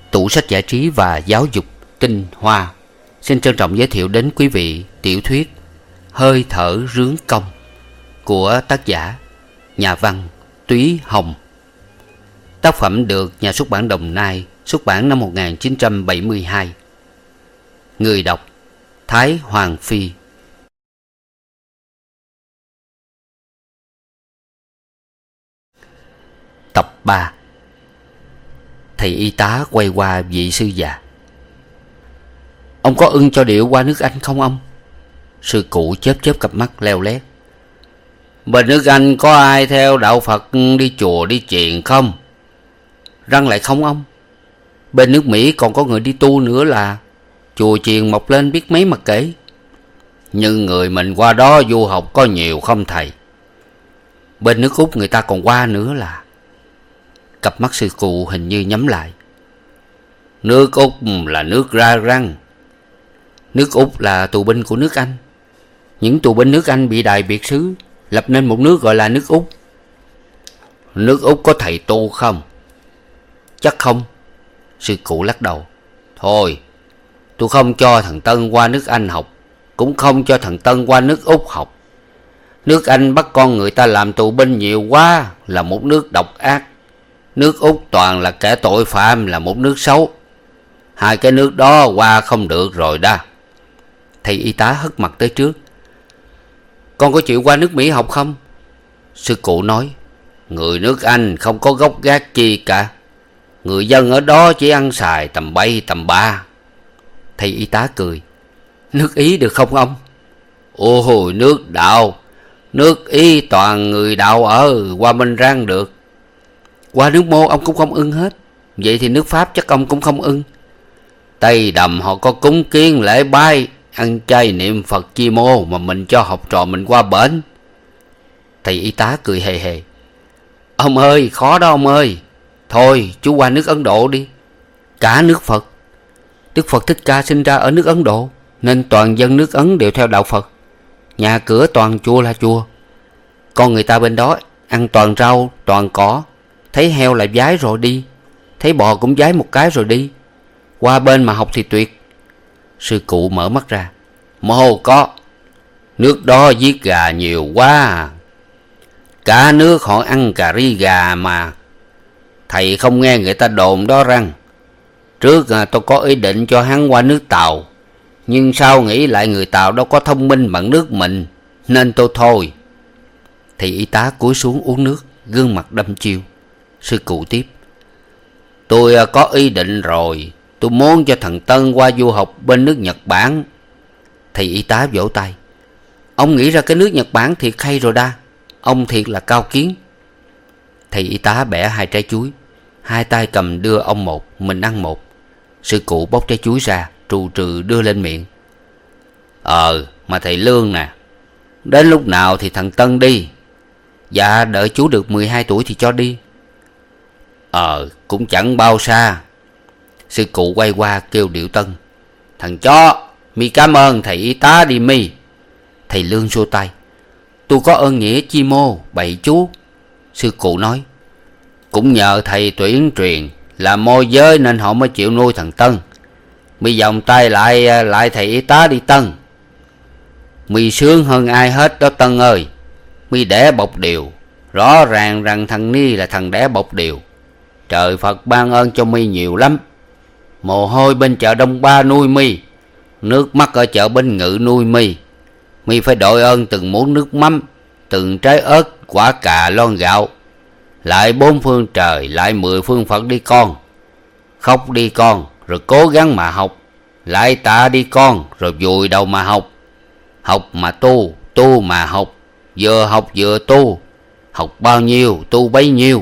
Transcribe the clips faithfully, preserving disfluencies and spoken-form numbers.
Tủ sách giải trí và giáo dục tinh hoa xin trân trọng giới thiệu đến quý vị tiểu thuyết Hơi thở rướng công của tác giả nhà văn Túy Hồng. Tác phẩm được nhà xuất bản Đồng Nai xuất bản năm một nghìn chín trăm bảy mươi hai. Người đọc Thái Hoàng Phi. Tập ba. Thầy y tá quay qua vị sư già. Ông có ưng cho điệu qua nước Anh không ông? Sư cụ chớp chớp cặp mắt leo lét. Bên nước Anh có ai theo đạo Phật đi chùa đi chiền không? Răng lại không ông? Bên nước Mỹ còn có người đi tu nữa là chùa chiền mọc lên biết mấy mà kể. Nhưng người mình qua đó du học có nhiều không thầy? Bên nước Úc người ta còn qua nữa là. Cặp mắt sư cụ hình như nhắm lại. Nước Úc là nước ra răng. Nước Úc là tù binh của nước Anh. Những tù binh nước Anh bị Đại Biệt xứ lập nên một nước gọi là nước Úc. Nước Úc có thầy tu không? Chắc không. Sư cụ lắc đầu. Thôi, tôi không cho thằng Tân qua nước Anh học, cũng không cho thằng Tân qua nước Úc học. Nước Anh bắt con người ta làm tù binh nhiều quá, là một nước độc ác. Nước Úc toàn là kẻ tội phạm, là một nước xấu. Hai cái nước đó qua không được rồi đó. Thầy y tá hất mặt tới trước. Con có chịu qua nước Mỹ học không? Sư cụ nói. Người nước Anh không có gốc gác chi cả. Người dân ở đó chỉ ăn xài tầm bay tầm ba. Thầy y tá cười. Nước Ý được không ông? Ôi nước đạo. Nước Ý toàn người đạo ở, qua bên rang được. Qua nước Mô ông cũng không ưng hết. Vậy thì nước Pháp chắc ông cũng không ưng. Tây Đầm họ có cúng kiến lễ bái, ăn chay niệm Phật chi mô, mà mình cho học trò mình qua bển. Thầy y tá cười hề hề. Ông ơi, khó đó ông ơi. Thôi chú qua nước Ấn Độ đi. Cả nước Phật. Đức Phật Thích Ca sinh ra ở nước Ấn Độ, nên toàn dân nước Ấn đều theo đạo Phật. Nhà cửa toàn chùa là chùa. Con người ta bên đó ăn toàn rau toàn cỏ. Thấy heo là vái rồi đi, thấy bò cũng vái một cái rồi đi. Qua bên mà học thì tuyệt. Sư cụ mở mắt ra. Mô có. Nước đó giết gà nhiều quá. Cả nước họ ăn cà ri gà mà. Thầy không nghe người ta đồn đó răng. Trước à, tôi có ý định cho hắn qua nước Tàu, nhưng sau nghĩ lại người Tàu đâu có thông minh bằng nước mình, nên tôi thôi. Thầy y tá cúi xuống uống nước, gương mặt đăm chiêu. Sư cụ tiếp. Tôi à, có ý định rồi. Tôi muốn cho thằng Tân qua du học bên nước Nhật Bản. Thầy y tá vỗ tay. Ông nghĩ ra cái nước Nhật Bản thiệt hay rồi đa. Ông thiệt là cao kiến. Thầy y tá bẻ hai trái chuối, hai tay cầm đưa ông một, mình ăn một. Sư cụ bóc trái chuối ra, trù trừ đưa lên miệng. Ờ mà thầy Lương nè, đến lúc nào thì thằng Tân đi? Dạ đợi chú được mười hai tuổi thì cho đi. Ờ cũng chẳng bao xa. Sư cụ quay qua kêu Điệu Tân. Thằng chó, mi cảm ơn thầy y tá đi mi. Thầy Lương xua tay. Tôi có ơn nghĩa chi mô, bậy chú. Sư cụ nói. Cũng nhờ thầy tuyển truyền là môi giới nên họ mới chịu nuôi thằng Tân. Mi vòng tay lại lại thầy y tá đi Tân. Mi sướng hơn ai hết đó Tân ơi. Mi đẻ bọc điều. Rõ ràng rằng thằng Ni là thằng đẻ bọc điều. Trời Phật ban ơn cho mi nhiều lắm. Mồ hôi bên chợ Đông Ba nuôi mi, nước mắt ở chợ Bên Ngự nuôi mi. Mi phải đội ơn từng muỗng nước mắm, từng trái ớt, quả cà, lon gạo. Lại bốn phương trời, lại mười phương Phật đi con. Khóc đi con, rồi cố gắng mà học. Lại tạ đi con, rồi vùi đầu mà học. Học mà tu, tu mà học. Vừa học vừa tu. Học bao nhiêu, tu bấy nhiêu.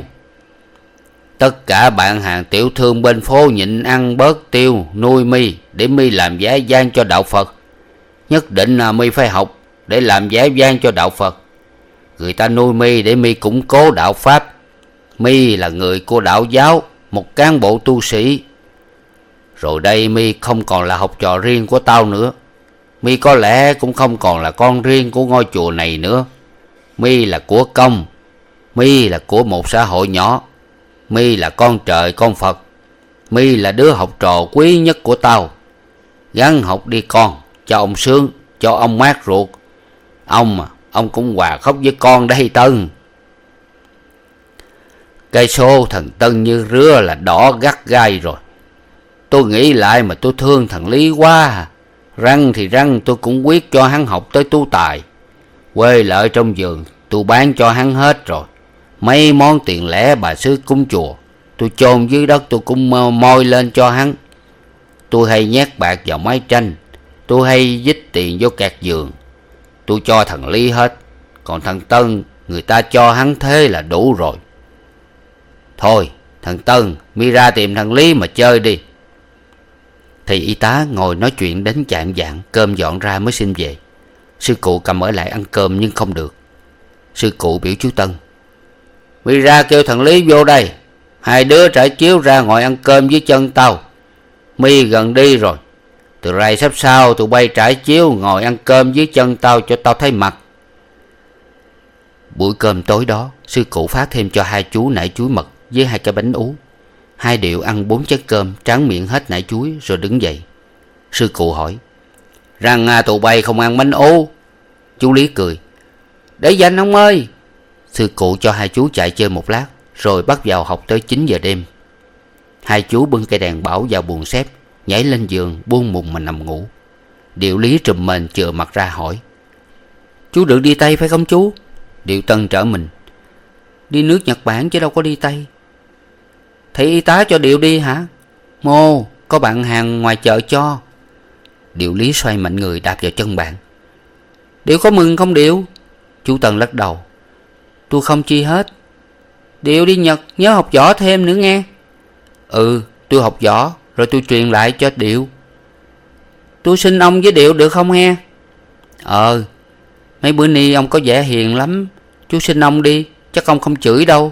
Tất cả bạn hàng tiểu thương bên phố nhịn ăn bớt tiêu nuôi mi để mi làm giá gian cho đạo Phật. Nhất định là mi phải học để làm giá gian cho đạo Phật. Người ta nuôi mi để mi củng cố đạo Pháp. Mi là người của đạo giáo, một cán bộ tu sĩ. Rồi đây mi không còn là học trò riêng của tao nữa. Mi có lẽ cũng không còn là con riêng của ngôi chùa này nữa. Mi là của công. Mi là của một xã hội nhỏ. Mi là con trời con Phật. Mi là đứa học trò quý nhất của tao. Gắng học đi con, cho ông sướng, cho ông mát ruột. Ông mà, ông cũng hòa khóc với con đây Tân. Cây số thằng Tân như rứa là đỏ gắt gai rồi. Tôi nghĩ lại mà tôi thương thằng Lý quá. Răng thì răng tôi cũng quyết cho hắn học tới tú tài. Quê lợi trong vườn tôi bán cho hắn hết rồi. Mấy món tiền lẻ bà xứ cúng chùa tôi chôn dưới đất tôi cũng moi lên cho hắn. Tôi hay nhét bạc vào máy tranh. Tôi hay dích tiền vô kẹt giường. Tôi cho thằng Lý hết. Còn thằng Tân người ta cho hắn thế là đủ rồi. Thôi thằng Tân, mi ra tìm thằng Lý mà chơi đi. Thầy y tá ngồi nói chuyện đến chạng vạng, cơm dọn ra mới xin về. Sư cụ cầm ở lại ăn cơm nhưng không được. Sư cụ biểu chú Tân: Mi ra kêu thằng Lý vô đây. Hai đứa trải chiếu ra ngồi ăn cơm dưới chân tao. Mi gần đi rồi. Từ rày sắp sau tụi bay trải chiếu ngồi ăn cơm dưới chân tao cho tao thấy mặt. Buổi cơm tối đó, sư cụ phát thêm cho hai chú nải chuối mật với hai cái bánh ú. Hai điệu ăn bốn chén cơm, tráng miệng hết nải chuối rồi đứng dậy. Sư cụ hỏi: Rằng à, tụi bay không ăn bánh ú? Chú Lý cười: Để dành ông ơi. Sư cụ cho hai chú chạy chơi một lát rồi bắt vào học tới chín giờ đêm. Hai chú bưng cây đèn bảo vào buồng xếp, nhảy lên giường buông mùng mà nằm ngủ. Điệu Lý trùm mền chừa mặt ra hỏi: Chú được đi Tây phải không chú? Điệu Tân trở mình: Đi nước Nhật Bản chứ đâu có đi Tây. Thầy y tá cho Điệu đi hả? Mô, có bạn hàng ngoài chợ cho. Điệu Lý xoay mạnh người đạp vào chân bạn. Điệu có mừng không Điệu? Chú Tân lắc đầu: Tôi không chi hết. Điệu đi Nhật nhớ học võ thêm nữa nghe. Ừ, tôi học võ rồi tôi truyền lại cho Điệu. Tôi xin ông với Điệu được không he? Ờ, mấy bữa ni ông có vẻ hiền lắm. Chú xin ông đi, chắc ông không chửi đâu.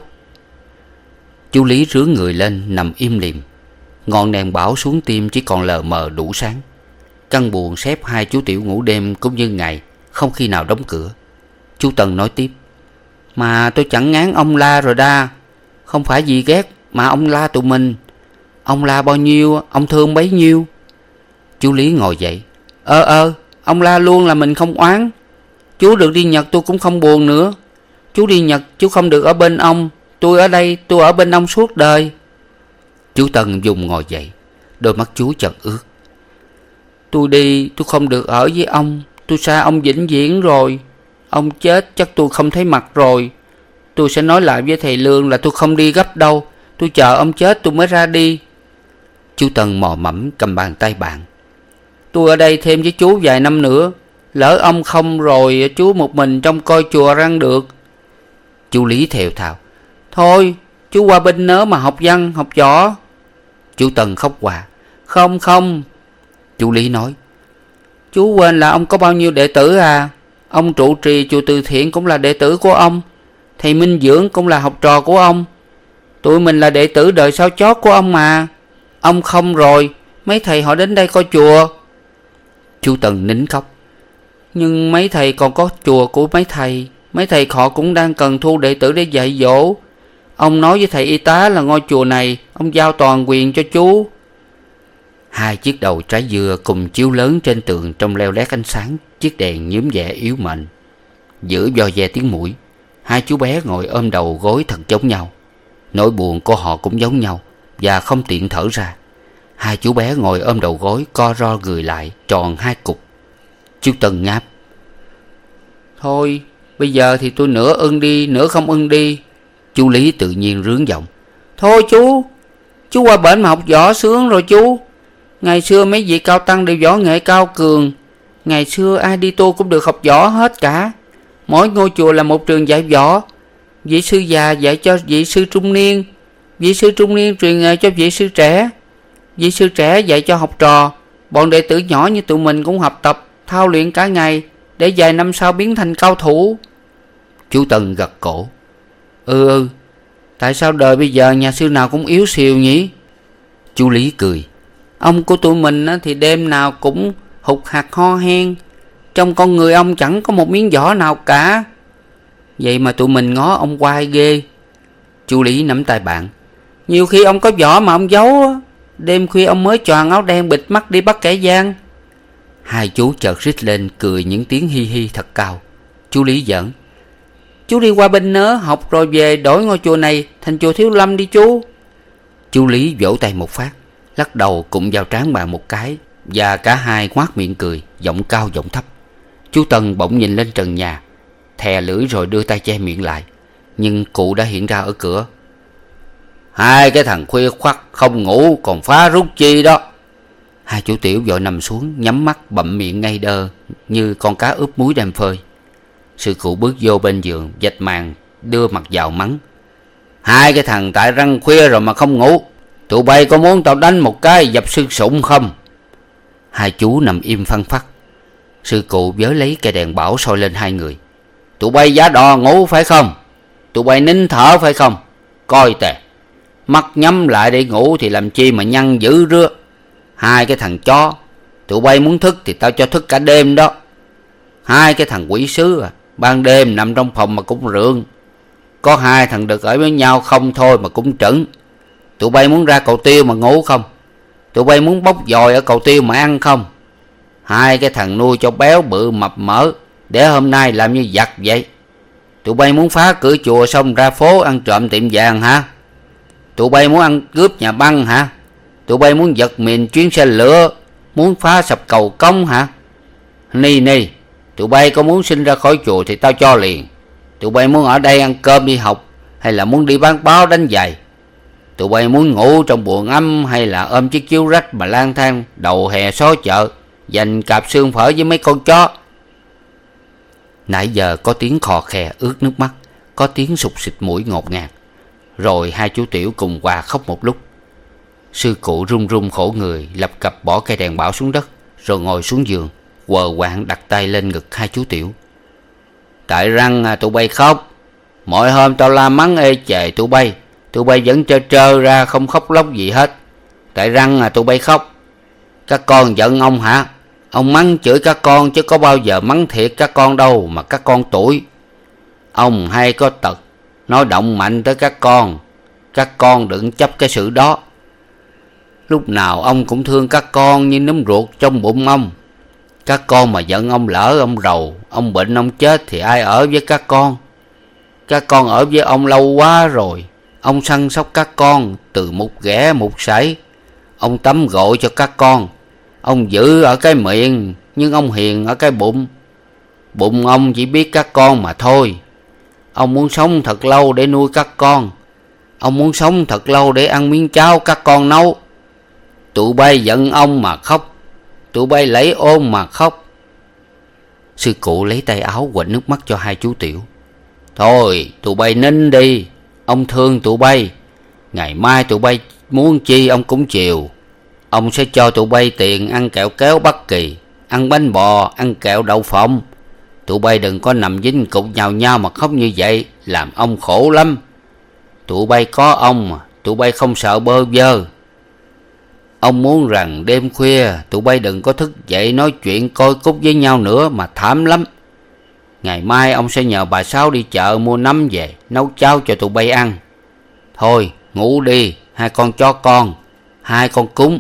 Chú Lý rướn người lên nằm im lìm. Ngọn đèn bảo xuống tim chỉ còn lờ mờ đủ sáng. Căn buồng xếp hai chú Tiểu ngủ đêm cũng như ngày, không khi nào đóng cửa. Chú Tân nói tiếp: Mà tôi chẳng ngán ông la rồi đa. Không phải vì ghét mà ông la tụi mình. Ông la bao nhiêu ông thương bấy nhiêu. Chú Lý ngồi dậy: Ơ ơ ông la luôn là mình không oán. Chú được đi Nhật tôi cũng không buồn nữa. Chú đi Nhật chú không được ở bên ông. Tôi ở đây tôi ở bên ông suốt đời. Chú Tân dùng ngồi dậy. Đôi mắt chú chợt ướt. Tôi đi tôi không được ở với ông. Tôi xa ông vĩnh viễn rồi. Ông chết chắc tôi không thấy mặt rồi. Tôi sẽ nói lại với thầy Lương là tôi không đi gấp đâu. Tôi chờ ông chết tôi mới ra đi. Chú Tân mò mẫm cầm bàn tay bạn. Tôi ở đây thêm với chú vài năm nữa. Lỡ ông không rồi chú một mình trong coi chùa răng được. Chú Lý thều thào: Thôi chú qua bên nớ mà học văn học võ. Chú Tân khóc hòa: Không không. Chú Lý nói: Chú quên là ông có bao nhiêu đệ tử à. Ông trụ trì chùa Từ Thiện cũng là đệ tử của ông. Thầy Minh Dưỡng cũng là học trò của ông. Tụi mình là đệ tử đời sau chót của ông mà. Ông không rồi mấy thầy họ đến đây coi chùa. Chú Tân nín khóc: Nhưng mấy thầy còn có chùa của mấy thầy. Mấy thầy họ cũng đang cần thu đệ tử để dạy dỗ. Ông nói với thầy y tá là ngôi chùa này ông giao toàn quyền cho chú. Hai chiếc đầu trái dừa cùng chiếu lớn trên tường trong leo lét ánh sáng chiếc đèn nhúm nhẹ yếu mệnh. Giữa do ve tiếng mũi, hai chú bé ngồi ôm đầu gối thật giống nhau. Nỗi buồn của họ cũng giống nhau và không tiện thở ra. Hai chú bé ngồi ôm đầu gối co ro người lại tròn hai cục. Chú Tân ngáp: Thôi bây giờ thì tôi nửa ưng đi nửa không ưng đi. Chú Lý tự nhiên rướng giọng: Thôi chú Chú qua bển mà học võ sướng rồi chú. Ngày xưa mấy vị cao tăng đều võ nghệ cao cường. Ngày xưa ai đi tu cũng được học võ hết cả. Mỗi ngôi chùa là một trường dạy võ. Vị sư già dạy cho vị sư trung niên. Vị sư trung niên truyền nghề cho vị sư trẻ. Vị sư trẻ dạy cho học trò. Bọn đệ tử nhỏ như tụi mình cũng học tập thao luyện cả ngày để vài năm sau biến thành cao thủ. Chú Tân gật cổ: Ừ ừ. Tại sao đời bây giờ nhà sư nào cũng yếu xìu nhỉ? Chú Lý cười: Ông của tụi mình thì đêm nào cũng hụt hạt ho hen. Trong con người ông chẳng có một miếng vỏ nào cả. Vậy mà tụi mình ngó ông hoài ghê. Chú Lý nắm tay bạn: Nhiều khi ông có vỏ mà ông giấu. Đêm khuya ông mới choàng áo đen bịt mắt đi bắt kẻ gian. Hai chú chợt rít lên cười những tiếng hi hi thật cao. Chú Lý giỡn: Chú đi qua bên Nớ học rồi về đổi ngôi chùa này thành chùa Thiếu Lâm đi chú. Chú Lý vỗ tay một phát, lắc đầu cụng vào trán bà một cái, và cả hai ngoác miệng cười, giọng cao giọng thấp. Chú Tân bỗng nhìn lên trần nhà, thè lưỡi rồi đưa tay che miệng lại. Nhưng cụ đã hiện ra ở cửa. Hai cái thằng khuya khoắt không ngủ còn phá rút chi đó. Hai chú Tiểu vội nằm xuống, nhắm mắt bậm miệng ngay đơ như con cá ướp muối đem phơi. Sư cụ bước vô bên giường, vạch màn, đưa mặt vào mắng: Hai cái thằng tại răng khuya rồi mà không ngủ. Tụi bay có muốn tao đánh một cái dập xương sụn không? Hai chú nằm im phăng phắc. Sư cụ vớ lấy cây đèn bảo soi lên hai người. Tụi bay giá đò ngủ phải không? Tụi bay nín thở phải không? Coi tè, mắt nhắm lại để ngủ thì làm chi mà nhăn dữ rứa. Hai cái thằng chó, tụi bay muốn thức thì tao cho thức cả đêm đó. Hai cái thằng quỷ sứ à, ban đêm nằm trong phòng mà cũng rượng. Có hai thằng được ở với nhau không thôi mà cũng trứng. Tụi bay muốn ra cầu tiêu mà ngủ không? Tụi bay muốn bóc dòi ở cầu tiêu mà ăn không? Hai cái thằng nuôi cho béo bự mập mỡ để hôm nay làm như giặc vậy. Tụi bay muốn phá cửa chùa xong ra phố ăn trộm tiệm vàng hả? Tụi bay muốn ăn cướp nhà băng hả? Tụi bay muốn giật mìn chuyến xe lửa, muốn phá sập cầu cống hả? Ni ni, tụi bay có muốn sinh ra khỏi chùa thì tao cho liền. Tụi bay muốn ở đây ăn cơm đi học, hay là muốn đi bán báo đánh giày? Tụi bay muốn ngủ trong buồng ấm, hay là ôm chiếc chiếu rách mà lang thang đầu hè xó chợ, dành cạp xương phở với mấy con chó? Nãy giờ có tiếng khò khè ướt nước mắt, có tiếng sụt xịt mũi ngột ngạt. Rồi hai chú Tiểu cùng hòa khóc một lúc. Sư cụ run run khổ người, lập cập bỏ cây đèn bảo xuống đất, rồi ngồi xuống giường, quờ quạng đặt tay lên ngực hai chú Tiểu. Tại răng à, tụi bay khóc. Mỗi hôm tao la mắng ê chề tụi bay, tụi bay vẫn trơ trơ ra không khóc lóc gì hết. Tại răng à, tụi bay khóc. Các con giận ông hả? Ông mắng chửi các con chứ có bao giờ mắng thiệt các con đâu mà các con tuổi. Ông hay có tật nói động mạnh tới các con. Các con đừng chấp cái sự đó. Lúc nào ông cũng thương các con như nấm ruột trong bụng ông. Các con mà giận ông lỡ ông rầu, ông bệnh ông chết thì ai ở với các con? Các con ở với ông lâu quá rồi. Ông săn sóc các con từ một ghẻ một sảy. Ông tắm gội cho các con. Ông giữ ở cái miệng, nhưng ông hiền ở cái bụng. Bụng ông chỉ biết các con mà thôi. Ông muốn sống thật lâu để nuôi các con. Ông muốn sống thật lâu để ăn miếng cháo các con nấu. Tụi bay giận ông mà khóc. Tụi bay lấy ôm mà khóc. Sư cụ lấy tay áo quệt nước mắt cho hai chú Tiểu. Thôi tụi bay nín đi. Ông thương tụi bay. Ngày mai tụi bay muốn chi ông cũng chiều. Ông sẽ cho tụi bay tiền ăn kẹo kéo Bắc Kỳ, ăn bánh bò, ăn kẹo đậu phộng. Tụi bay đừng có nằm dính cục nhào nhau mà khóc như vậy, làm ông khổ lắm. Tụi bay có ông mà, tụi bay không sợ bơ vơ. Ông muốn rằng đêm khuya tụi bay đừng có thức dậy nói chuyện coi cúc với nhau nữa mà thảm lắm. Ngày mai ông sẽ nhờ bà Sáu đi chợ mua nấm về nấu cháo cho tụi bay ăn. Thôi ngủ đi hai con chó con, hai con cúng.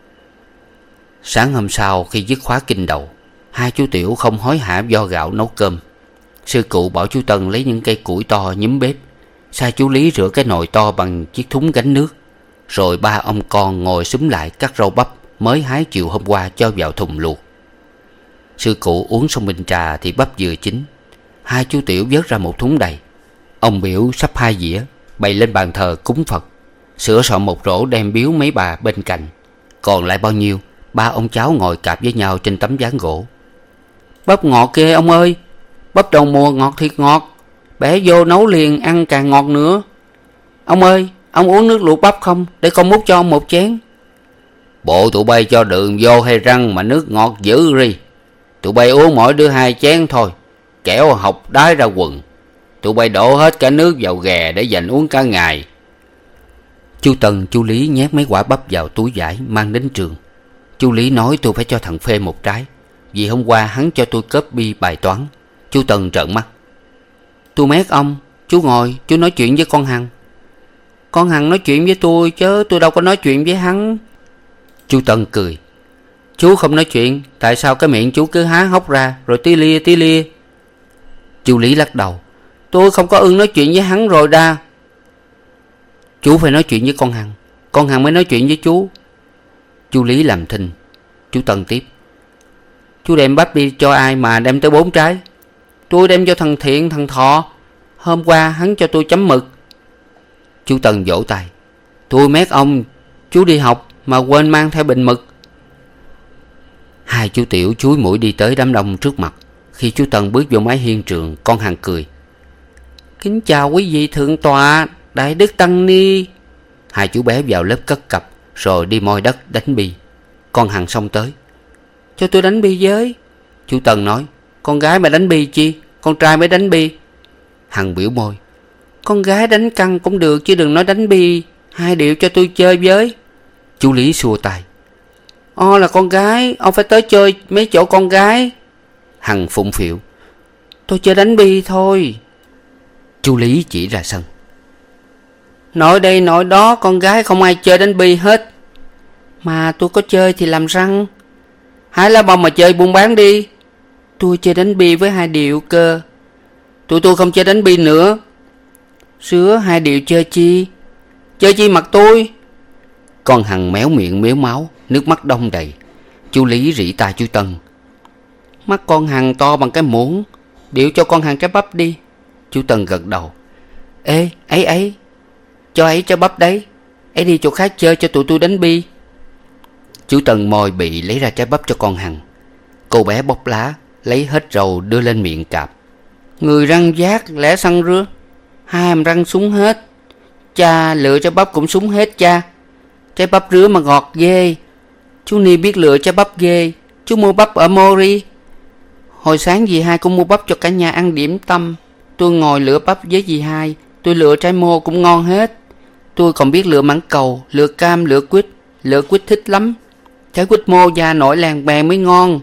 Sáng hôm sau khi dứt khóa kinh đầu, hai chú Tiểu không hối hả vo gạo nấu cơm. Sư cụ bảo chú Tân lấy những cây củi to nhúm bếp, sai chú Lý rửa cái nồi to bằng chiếc thúng gánh nước. Rồi ba ông con ngồi xúm lại cắt rau bắp mới hái chiều hôm qua cho vào thùng luộc. Sư cụ uống xong bình trà thì bắp vừa chín. Hai chú Tiểu vớt ra một thúng đầy. Ông biểu sắp hai dĩa bày lên bàn thờ cúng Phật, sửa soạn một rổ đem biếu mấy bà bên cạnh. Còn lại bao nhiêu, ba ông cháu ngồi cạp với nhau trên tấm ván gỗ. Bắp ngọt kìa ông ơi. Bắp đầu mùa ngọt thiệt ngọt. Bẻ vô nấu liền ăn càng ngọt nữa. Ông ơi, ông uống nước luộc bắp không? Để con múc cho ông một chén. Bộ tụi bay cho đường vô hay răng mà nước ngọt dữ ri. Tụi bay uống mỗi đứa hai chén thôi, kẻo học đái ra quần. Tụi bay đổ hết cả nước vào ghè để dành uống cả ngày. Chú Tân, chú Lý nhét mấy quả bắp vào túi vải mang đến trường. Chú Lý nói tôi phải cho thằng Phê một trái, vì hôm qua hắn cho tôi copy bài toán. Chú Tân trợn mắt. Tôi mét ông. Chú ngồi, chú nói chuyện với con Hằng. Con Hằng nói chuyện với tôi chứ tôi đâu có nói chuyện với hắn. Chú Tân cười. Chú không nói chuyện, tại sao cái miệng chú cứ há hốc ra rồi tí lia tí lia? Chú Lý lắc đầu. Tôi không có ưng nói chuyện với hắn rồi đa. Chú phải nói chuyện với con Hằng, con Hằng mới nói chuyện với chú. Chú Lý làm thinh. Chú Tân tiếp. Chú đem bắp đi cho ai mà đem tới bốn trái? Tôi đem cho thằng Thiện, thằng Thọ. Hôm qua hắn cho tôi chấm mực. Chú Tân vỗ tay. Tôi mét ông, chú đi học mà quên mang theo bình mực. Hai chú Tiểu chúi mũi đi tới đám đông trước mặt. Khi chú Tân bước vô mái hiên trường, con Hằng cười. Kính chào quý vị thượng tọa, Đại Đức Tăng Ni. Hai chú bé vào lớp cất cặp, rồi đi moi đất đánh bi. Con Hằng xông tới. Cho tôi đánh bi với. Chú Tân nói. Con gái mà đánh bi chi, con trai mới đánh bi. Hằng biểu môi. Con gái đánh căng cũng được chứ đừng nói đánh bi. Hai điệu cho tôi chơi với. Chú Lý xua tay. O là con gái, ông phải tới chơi mấy chỗ con gái. Hằng phụng phịu. Tôi chơi đánh bi thôi. Chú Lý chỉ ra sân. Nội đây nội đó, con gái không ai chơi đánh bi hết. Mà tôi có chơi thì làm răng. Hãy lá bông mà chơi buôn bán đi. Tôi chơi đánh bi với hai điệu cơ. Tụi tôi không chơi đánh bi nữa. Sứa hai điệu chơi chi? Chơi chi mặt tôi? Con Hằng méo miệng méo máu, nước mắt đong đầy. Chú Lý rỉ tai chú Tân. Mắt con Hằng to bằng cái muỗng, điệu cho con Hằng trái bắp đi. Chú Tân gật đầu. Ê, ấy ấy, cho ấy trái bắp đấy. Ấy đi chỗ khác chơi cho tụi tôi đánh bi. Chú Tân moi bị lấy ra trái bắp cho con Hằng. Cô bé bóc lá, lấy hết rầu đưa lên miệng cạp. Người răng giác lẽ xăng rứa. Hai hàm răng súng hết. Cha lựa trái bắp cũng súng hết cha. Trái bắp rứa mà ngọt ghê. Chú Ni biết lựa trái bắp ghê. Chú mua bắp ở Mori. Hồi sáng dì hai cũng mua bắp cho cả nhà ăn điểm tâm. Tôi ngồi lựa bắp với dì hai. Tôi lựa trái mô cũng ngon hết. Tôi còn biết lựa mãng cầu, lựa cam, lựa quýt. Lựa quýt thích lắm. Trái quýt mô da nổi làng bè mới ngon.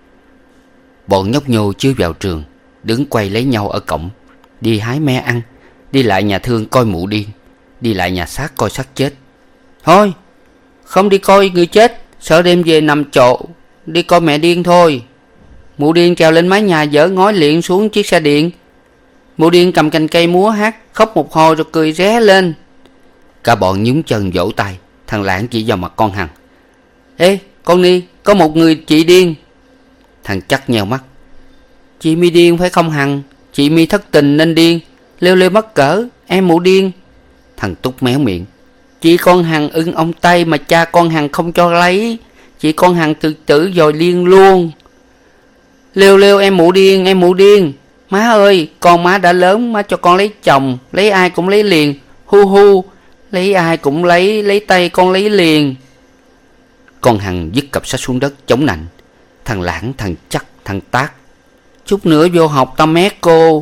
Bọn nhóc nhô chưa vào trường, đứng quay lấy nhau ở cổng. Đi hái me ăn, đi lại nhà thương coi mụ điên, đi lại nhà xác coi xác chết. Thôi, không đi coi người chết, sợ đêm về nằm trộ. Đi coi mẹ điên thôi. Mụ điên trèo lên mái nhà dỡ ngói liệng xuống chiếc xe điện. Mụ điên cầm cành cây múa hát, khóc một hồi rồi cười ré lên. Cả bọn nhúng chân vỗ tay. Thằng Lãng chỉ vào mặt con Hằng. Ê con Ni, có một người chị điên. Thằng Chắc nheo mắt. Chị mi điên phải không Hằng? Chị mi thất tình nên điên. Lêu lêu mắc cỡ, em mụ điên. Thằng Túc méo miệng. Chị con Hằng ưng ông Tây mà cha con Hằng không cho lấy. Chị con Hằng tự tử rồi điên luôn. Lêu lêu em mụ điên, em mụ điên. Má ơi, con má đã lớn, má cho con lấy chồng. Lấy ai cũng lấy liền. Hu hu, lấy ai cũng lấy, lấy tay con lấy liền. Con Hằng vứt cặp sách xuống đất chống nạnh. Thằng Lãng, thằng Chắc, thằng Tác. Chút nữa vô học tao mét cô.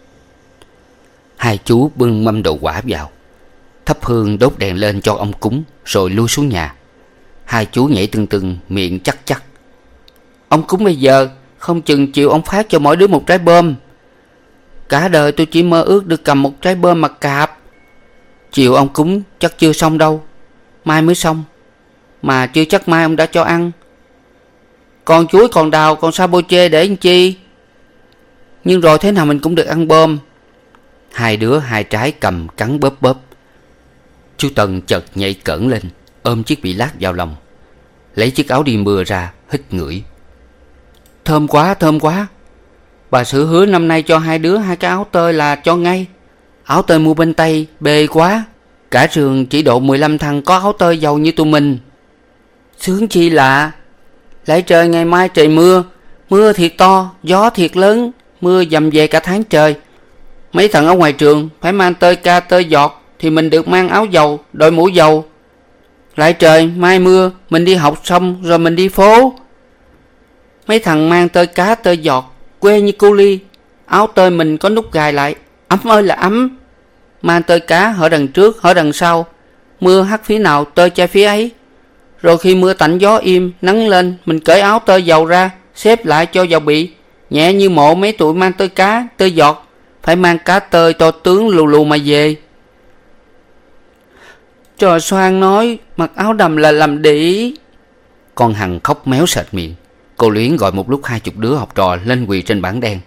Hai chú bưng mâm đồ quả vào, thắp hương đốt đèn lên cho ông cúng, rồi lui xuống nhà. Hai chú nhảy tưng tưng, miệng chắc chắc. Ông cúng bây giờ, không chừng chịu ông phát cho mỗi đứa một trái bơm. Cả đời tôi chỉ mơ ước được cầm một trái bơm mà cạp. Chiều ông cúng chắc chưa xong đâu, mai mới xong. Mà chưa chắc mai ông đã cho ăn. Còn chuối còn đào còn sa bô chê để làm chi? Nhưng rồi thế nào mình cũng được ăn bơm. Hai đứa hai trái cầm cắn bóp bóp. Chú Tân chợt nhảy cỡn lên, ôm chiếc bị lát vào lòng, lấy chiếc áo đi mưa ra hít ngửi. Thơm quá, thơm quá. Bà Sự hứa năm nay cho hai đứa hai cái áo tơi là cho ngay. Áo tơi mua bên Tây bê quá. Cả trường chỉ độ mười lăm thằng có áo tơi giàu như tụi mình. Sướng chi lạ. Lại trời ngày mai trời mưa. Mưa thiệt to, gió thiệt lớn. Mưa dầm về cả tháng trời. Mấy thằng ở ngoài trường phải mang tơi ca tơi giọt, thì mình được mang áo dầu, đội mũ dầu. Lại trời mai mưa, mình đi học xong rồi mình đi phố. Mấy thằng mang tơi cá tơi giọt, quê như cu ly. Áo tơi mình có nút gài lại, ấm ơi là ấm. Mang tơi cá hở đằng trước hở đằng sau, mưa hắt phía nào tơi che phía ấy. Rồi khi mưa tạnh gió im, nắng lên, mình cởi áo tơi dầu ra, xếp lại cho vào bị. Nhẹ như mộ mấy tụi mang tơi cá, tơi giọt. Phải mang cá tơi to tướng lù lù mà về. Trò Xoan nói mặc áo đầm là làm đĩ. Con Hằng khóc méo sệt miệng. Cô Luyến gọi một lúc hai chục đứa học trò lên quỳ trên bảng đen.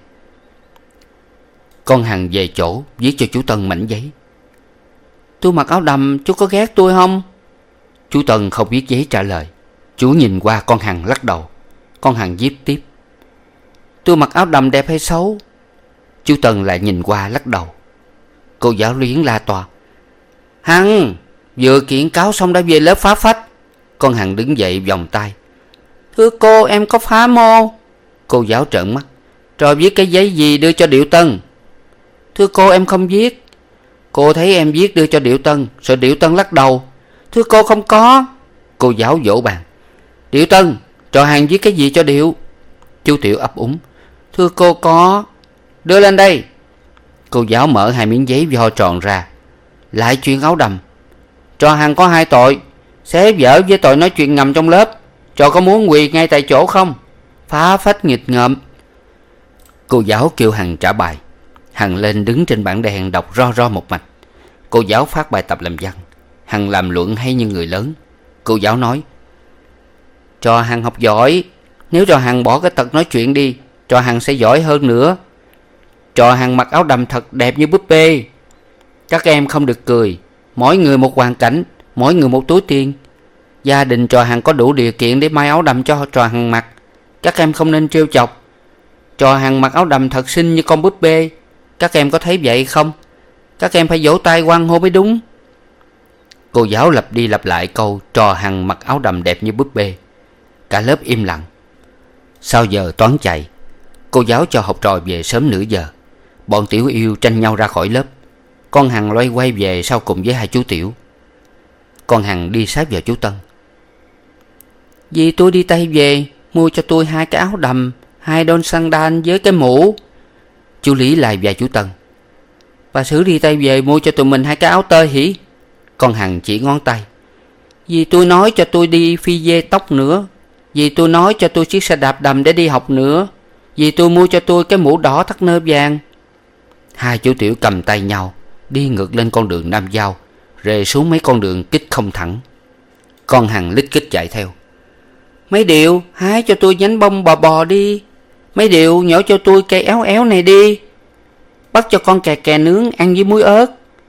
Con Hằng về chỗ viết cho chú Tân mảnh giấy. Tôi mặc áo đầm, chú có ghét tôi không? Chú Tân không viết giấy trả lời. Chú nhìn qua con Hằng lắc đầu. Con Hằng viết tiếp. Tôi mặc áo đầm đẹp hay xấu? Chú Tân lại nhìn qua lắc đầu. Cô giáo Luyến la toa. Hằng, vừa kiện cáo xong đã về lớp phá phách. Con Hằng đứng dậy vòng tay. Thưa cô, em có phá mô. Cô giáo trợn mắt. Rồi viết cái giấy gì đưa cho Điệu Tân? Thưa cô, em không viết. Cô thấy em viết đưa cho Điệu Tân, rồi Điệu Tân lắc đầu. Thưa cô, không có. Cô giáo vỗ bàn. Điệu Tân, trò Hằng viết cái gì cho Điệu? Chú Tiểu ấp úng. Thưa cô, có. Đưa lên đây. Cô giáo mở hai miếng giấy vo tròn ra. Lại chuyện áo đầm. Trò Hằng có hai tội: xé vở với tội nói chuyện ngầm trong lớp. Trò có muốn quỳ ngay tại chỗ không? Phá phách nghịch ngợm. Cô giáo kêu Hằng trả bài. Hằng lên đứng trên bảng đen đọc ro ro một mạch. Cô giáo phát bài tập làm văn. Hằng làm luận hay như người lớn. Cô giáo nói. Trò Hằng học giỏi. Nếu trò Hằng bỏ cái tật nói chuyện đi, trò Hằng sẽ giỏi hơn nữa. Trò Hằng mặc áo đầm thật đẹp như búp bê. Các em không được cười. Mỗi người một hoàn cảnh, mỗi người một túi tiền. Gia đình trò Hằng có đủ điều kiện để may áo đầm cho trò Hằng mặc. Các em không nên trêu chọc. Trò Hằng mặc áo đầm thật xinh như con búp bê. Các em có thấy vậy không? Các em phải vỗ tay hoan hô mới đúng. Cô giáo lặp đi lặp lại câu trò Hằng mặc áo đầm đẹp như búp bê. Cả lớp im lặng. Sau giờ toán chạy, cô giáo cho học trò về sớm nửa giờ. Bọn Tiểu Yêu tranh nhau ra khỏi lớp. Con Hằng loay quay về sau cùng với hai chú Tiểu. Con Hằng đi sát vào chú Tân. Dì tôi đi Tây về, mua cho tôi hai cái áo đầm, hai đôi sandal với cái mũ. Chú Lý lại vào chú Tân. Bà Sử đi Tây về mua cho tụi mình hai cái áo tơi hỉ? Con Hằng chỉ ngón tay. Dì tôi nói cho tôi đi phi dê tóc nữa. Dì tôi nói cho tôi chiếc xe đạp đầm để đi học nữa. Dì tôi mua cho tôi cái mũ đỏ thắt nơ vàng. Hai chú Tiểu cầm tay nhau đi ngược lên con đường Nam Giao, rề xuống mấy con đường kích không thẳng. Con Hằng lít kích chạy theo. Mấy Điệu, hái cho tôi nhánh bông bò bò đi. Mấy Điệu, nhổ cho tôi cây éo éo này đi. Bắt cho con kè kè nướng ăn với muối ớt.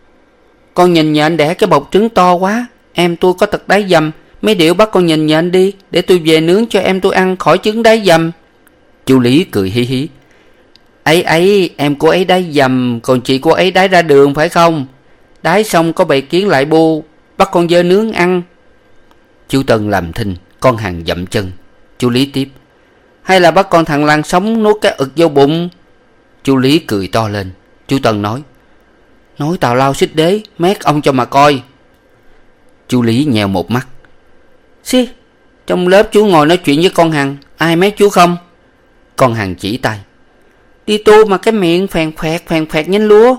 Con nhìn nhện đẻ cái bọc trứng to quá. Em tôi có tật đáy dầm. Mấy Điệu bắt con nhìn nhện đi, để tôi về nướng cho em tôi ăn khỏi trứng đáy dầm. Chú Lý cười hí hí. Ấy ấy, em cô ấy đáy dầm, còn chị cô ấy đáy ra đường phải không? Đáy xong có bầy kiến lại bu, bắt con dơ nướng ăn. Chú Tân làm thinh. Con Hằng dậm chân. Chú Lý tiếp. Hay là bắt con thằng làng sống nuốt cái ực vô bụng? Chú Lý cười to lên. Chú Tân nói. Nói tào lao xích đế, mét ông cho mà coi. Chú Lý nhèo một mắt. Xí, trong lớp chú ngồi nói chuyện với con Hằng, ai mét chú không? Con Hằng chỉ tay. Đi tu mà cái miệng phèn phẹt phèn phẹt nhánh lúa.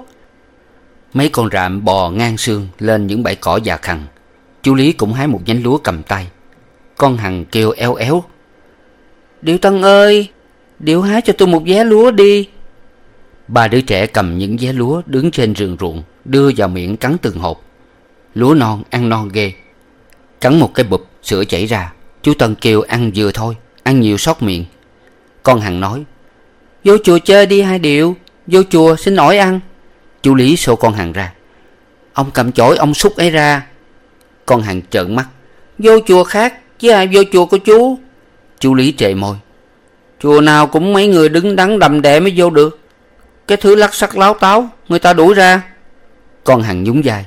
Mấy con rạm bò ngang xương lên những bãi cỏ già khằng. Chú Lý cũng hái một nhánh lúa cầm tay. Con Hằng kêu éo éo. Điệu Tân ơi, Điệu hái cho tôi một vé lúa đi. Ba đứa trẻ cầm những vé lúa đứng trên rừng ruộng, đưa vào miệng cắn từng hột. Lúa non ăn non ghê. Cắn một cái bụp, sữa chảy ra. Chú Tân kêu ăn vừa thôi, ăn nhiều sót miệng. Con Hằng nói. Vô chùa chơi đi hai Điệu. Vô chùa xin ổi ăn. Chú Lý xô con Hằng ra. Ông cầm chổi ông xúc ấy ra. Con Hằng trợn mắt. Vô chùa khác, chứ ai vô chùa của chú? Chú Lý trề môi. Chùa nào cũng mấy người đứng đắn đầm đẻ mới vô được. Cái thứ lắc sắc láo táo, người ta đuổi ra. Con Hằng nhún vai.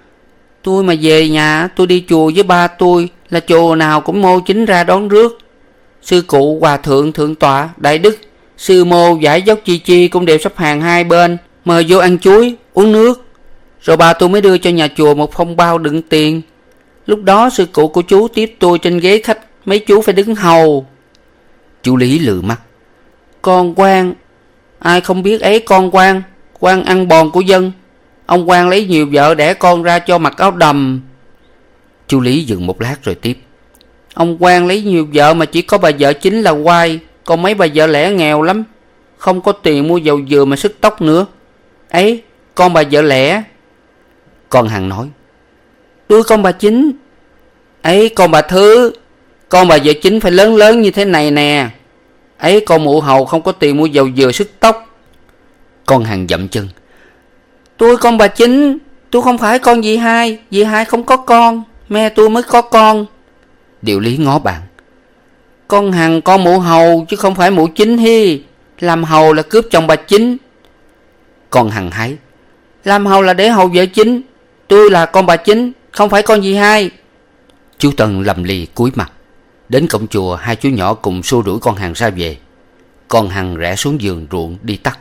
Tôi mà về nhà, tôi đi chùa với ba tôi, là chùa nào cũng mô chính ra đón rước. Sư cụ, hòa thượng, thượng tọa, đại đức, sư mô, giải dốc chi chi cũng đều sắp hàng hai bên, mời vô ăn chuối, uống nước. Rồi ba tôi mới đưa cho nhà chùa một phong bao đựng tiền. Lúc đó sư cụ của chú tiếp tôi trên ghế khách, mấy chú phải đứng hầu. Chú Lý lừ mắt. Con quan, ai không biết ấy con quan, quan ăn bòn của dân. Ông quan lấy nhiều vợ đẻ con ra cho mặc áo đầm. Chú Lý dừng một lát rồi tiếp. Ông quan lấy nhiều vợ mà chỉ có bà vợ chính là Quai, còn mấy bà vợ lẻ nghèo lắm, không có tiền mua dầu dừa mà sức tóc nữa. Ấy, con bà vợ lẻ. Con Hằng nói. Tôi con bà chính. Ấy, con bà Thứ. Con bà vợ chính phải lớn lớn như thế này nè. Ấy con mụ hầu không có tiền mua dầu dừa sức tóc. Con Hằng dậm chân. Tôi con bà chính, tôi không phải con dì hai. Dì hai không có con, mẹ tôi mới có con. Điệu Lý ngó bạn. Con Hằng con mụ hầu chứ không phải mụ chính hi. Làm hầu là cướp chồng bà chính. Con Hằng hái. Làm hầu là để hầu vợ chính. Tôi là con bà chính, không phải con dì hai. Chú Tân lầm lì cúi mặt. Đến cổng chùa, hai chú nhỏ cùng xua đuổi con Hằng ra về. Con Hằng rẽ xuống giường ruộng đi tắt.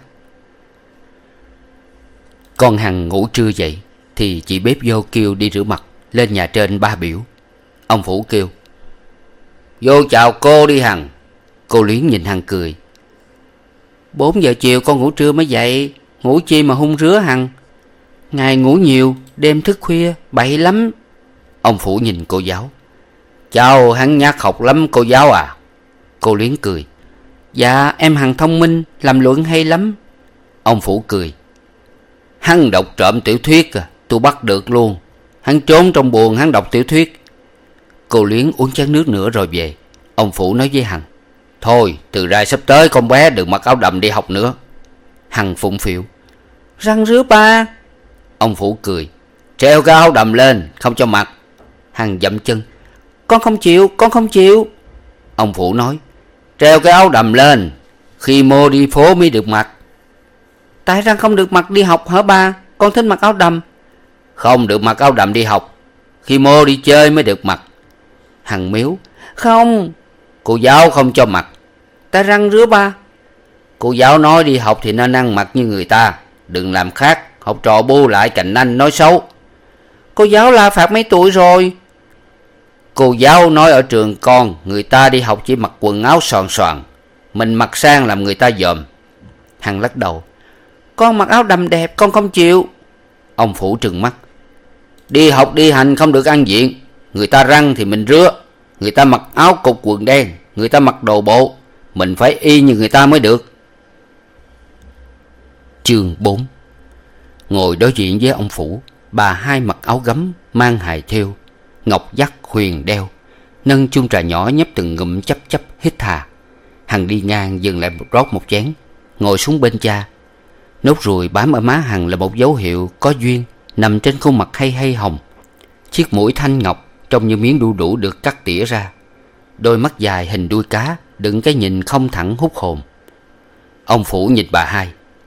Con Hằng ngủ trưa dậy thì chị bếp vô kêu đi rửa mặt, lên nhà trên ba biểu. Ông Phủ kêu: Vô chào cô đi Hằng. Cô Luyến nhìn Hằng cười. Bốn giờ chiều con ngủ trưa mới dậy. Ngủ chi mà hung rứa Hằng. Ngày ngủ nhiều, đêm thức khuya, bậy lắm. Ông Phủ nhìn cô giáo. Cháu hắn nhát học lắm cô giáo à? Cô Luyến cười. Dạ em Hằng thông minh, làm luận hay lắm. Ông Phủ cười. Hắn đọc trộm tiểu thuyết à, tôi bắt được luôn. Hắn trốn trong buồng hắn đọc tiểu thuyết. Cô Luyến uống chén nước nữa rồi về. Ông Phủ nói với Hằng: Thôi từ ra sắp tới con bé đừng mặc áo đầm đi học nữa. Hằng phụng phịu. Răng rứa ba. Ông Phủ cười. Treo cái áo đầm lên, không cho mặc. Hằng dậm chân. Con không chịu, con không chịu. Ông Phủ nói. Treo cái áo đầm lên, khi mô đi phố mới được mặc. Tại Răng không được mặc đi học hả ba? Con thích mặc áo đầm. Không được mặc áo đầm đi học, khi mô đi chơi mới được mặc. Hằng miếu. Không. Cô giáo không cho mặc. Tại Răng rứa ba. Cô giáo nói đi học thì nên ăn mặc như người ta, đừng làm khác. Học trò bu lại cạnh anh nói xấu. Cô giáo la phạt mấy tuổi rồi? Cô giáo nói ở trường con, người ta đi học chỉ mặc quần áo xoàn xoàn, mình mặc sang làm người ta dòm. Hằng lắc đầu. Con mặc áo đầm đẹp, con không chịu. Ông Phủ trừng mắt. Đi học đi hành không được ăn diện. Người ta răng thì mình rứa. Người ta mặc áo cộc quần đen, người ta mặc đồ bộ, mình phải y như người ta mới được. Chương bốn. Ngồi đối diện với ông Phủ, bà hai mặc áo gấm mang hài thêu, ngọc dắt huyền đeo, nâng chung trà nhỏ nhấp từng ngụm chấp chấp hít thà. Hằng đi ngang dừng lại rót một chén, ngồi xuống bên cha. Nốt ruồi bám ở má Hằng là một dấu hiệu có duyên nằm trên khuôn mặt hay hay hồng. Chiếc mũi thanh ngọc trông như miếng đu đủ được cắt tỉa ra. Đôi mắt dài hình đuôi cá đựng cái nhìn không thẳng hút hồn. Ông Phủ nhìn bà hai.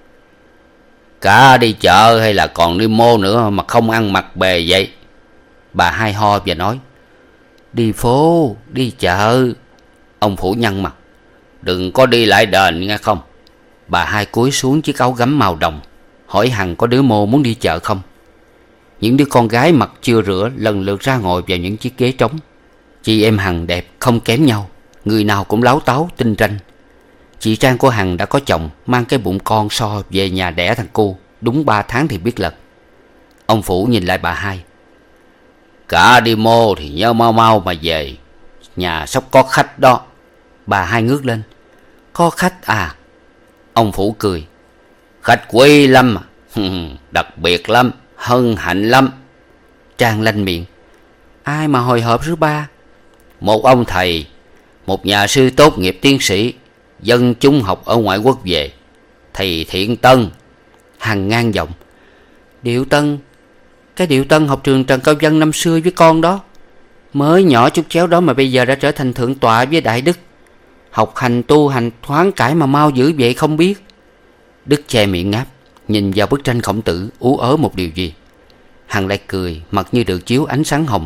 Cả đi chợ hay là còn đi mô nữa mà không ăn mặc bề vậy? Bà hai ho và nói. Đi phố, đi chợ. Ông Phủ nhăn mặt. Đừng có đi lại đền nghe không? Bà hai cúi xuống chiếc áo gấm màu đồng, hỏi Hằng có đứa mô muốn đi chợ không. Những đứa con gái mặt chưa rửa lần lượt ra ngồi vào những chiếc ghế trống. Chị em Hằng đẹp không kém nhau, người nào cũng láo táo tinh ranh. Chị Trang của Hằng đã có chồng, mang cái bụng con so về nhà đẻ thằng cu, đúng ba tháng thì biết lật. Ông Phủ nhìn lại bà hai. Cả đi mô thì nhớ mau mau mà về, nhà sắp có khách đó. Bà hai ngước lên. Có khách à? Ông Phủ cười. Khách quý lắm, đặc biệt lắm, hân hạnh lắm. Trang lanh miệng. Ai mà hồi hộp rứa ba? Một ông thầy, một nhà sư tốt nghiệp tiến sĩ, dân chúng học ở ngoại quốc về, thầy Thiện Tân. Hằng ngang giọng. Điệu Tân? Cái Điệu Tân học trường Trần Cao Vân năm xưa với con đó. Mới nhỏ chút chéo đó mà bây giờ đã trở thành thượng tọa với đại đức. Học hành tu hành thoáng cải mà mau dữ vậy không biết. Đức che miệng ngáp, nhìn vào bức tranh Khổng Tử ú ớ một điều gì. Hằng lại cười, mặt như được chiếu ánh sáng hồng.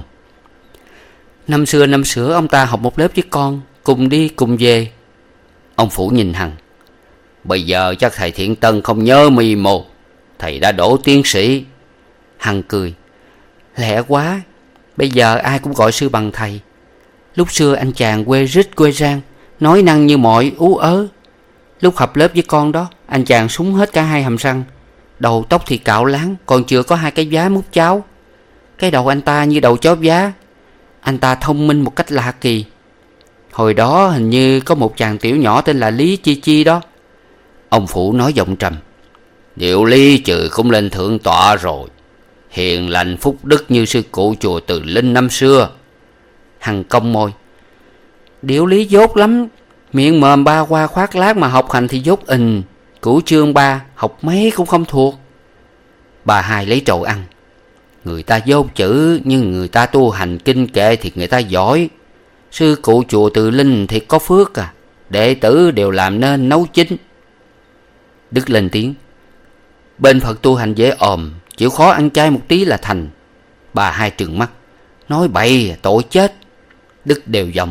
Năm xưa năm xửa ông ta học một lớp với con, cùng đi cùng về. Ông Phủ nhìn Hằng. Bây giờ chắc thầy Thiện Tân không nhớ mi mô, thầy đã đỗ tiến sĩ. Hằng cười. Lẹ quá, bây giờ ai cũng gọi sư bằng thầy. Lúc xưa anh chàng quê rít quê rang, nói năng như mọi ú ớ. Lúc học lớp với con đó, anh chàng súng hết cả hai hàm răng, đầu tóc thì cạo láng, còn chưa có hai cái vá mút cháo. Cái đầu anh ta như đầu chó vá. Anh ta thông minh một cách lạ kỳ. Hồi đó hình như có một chàng tiểu nhỏ tên là Lý Chi Chi đó. Ông Phủ nói giọng trầm. Điệu Lý trừ cũng lên thượng tọa rồi, hiền lành phúc đức như sư cụ chùa Từ Linh năm xưa. Hằng cong môi. Điệu lý dốt lắm. Miệng mồm ba qua khoác lác mà học hành thì dốt ình. Cửu chương ba học mấy cũng không thuộc. Bà hai lấy trầu ăn. Người ta dốt chữ, nhưng người ta tu hành kinh kệ thì người ta giỏi. Sư cụ chùa Từ Linh thì có phước à. Đệ tử đều làm nên nấu chính. Đức lên tiếng. Bên Phật tu hành dễ òm, chịu khó ăn chay một tí là thành. Bà hai trừng mắt. Nói bậy tội chết. Đức đều giọng.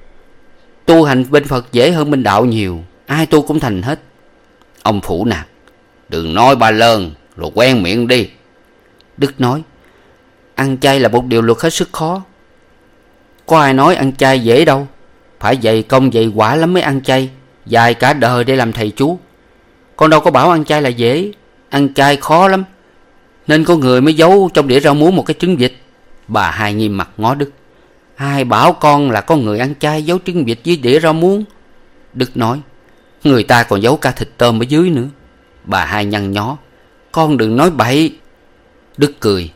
Tu hành bên Phật dễ hơn bên đạo nhiều. Ai tu cũng thành hết. Ông phủ nạt. Đừng nói ba lơn, rồi quen miệng đi. Đức nói. Ăn chay là một điều luật hết sức khó. Có ai nói ăn chay dễ đâu. Phải dày công dày quả lắm mới ăn chay. Dài cả đời để làm thầy chú. Con đâu có bảo ăn chay là dễ. Ăn chay khó lắm. Nên có người mới giấu trong đĩa rau muống một cái trứng vịt. Bà hai nghiêm mặt ngó Đức. Ai bảo con là có người ăn chay giấu trứng vịt dưới đĩa rau muống? Đức nói. Người ta còn giấu cả thịt tôm ở dưới nữa. Bà hai nhăn nhó. Con đừng nói bậy. Đức cười.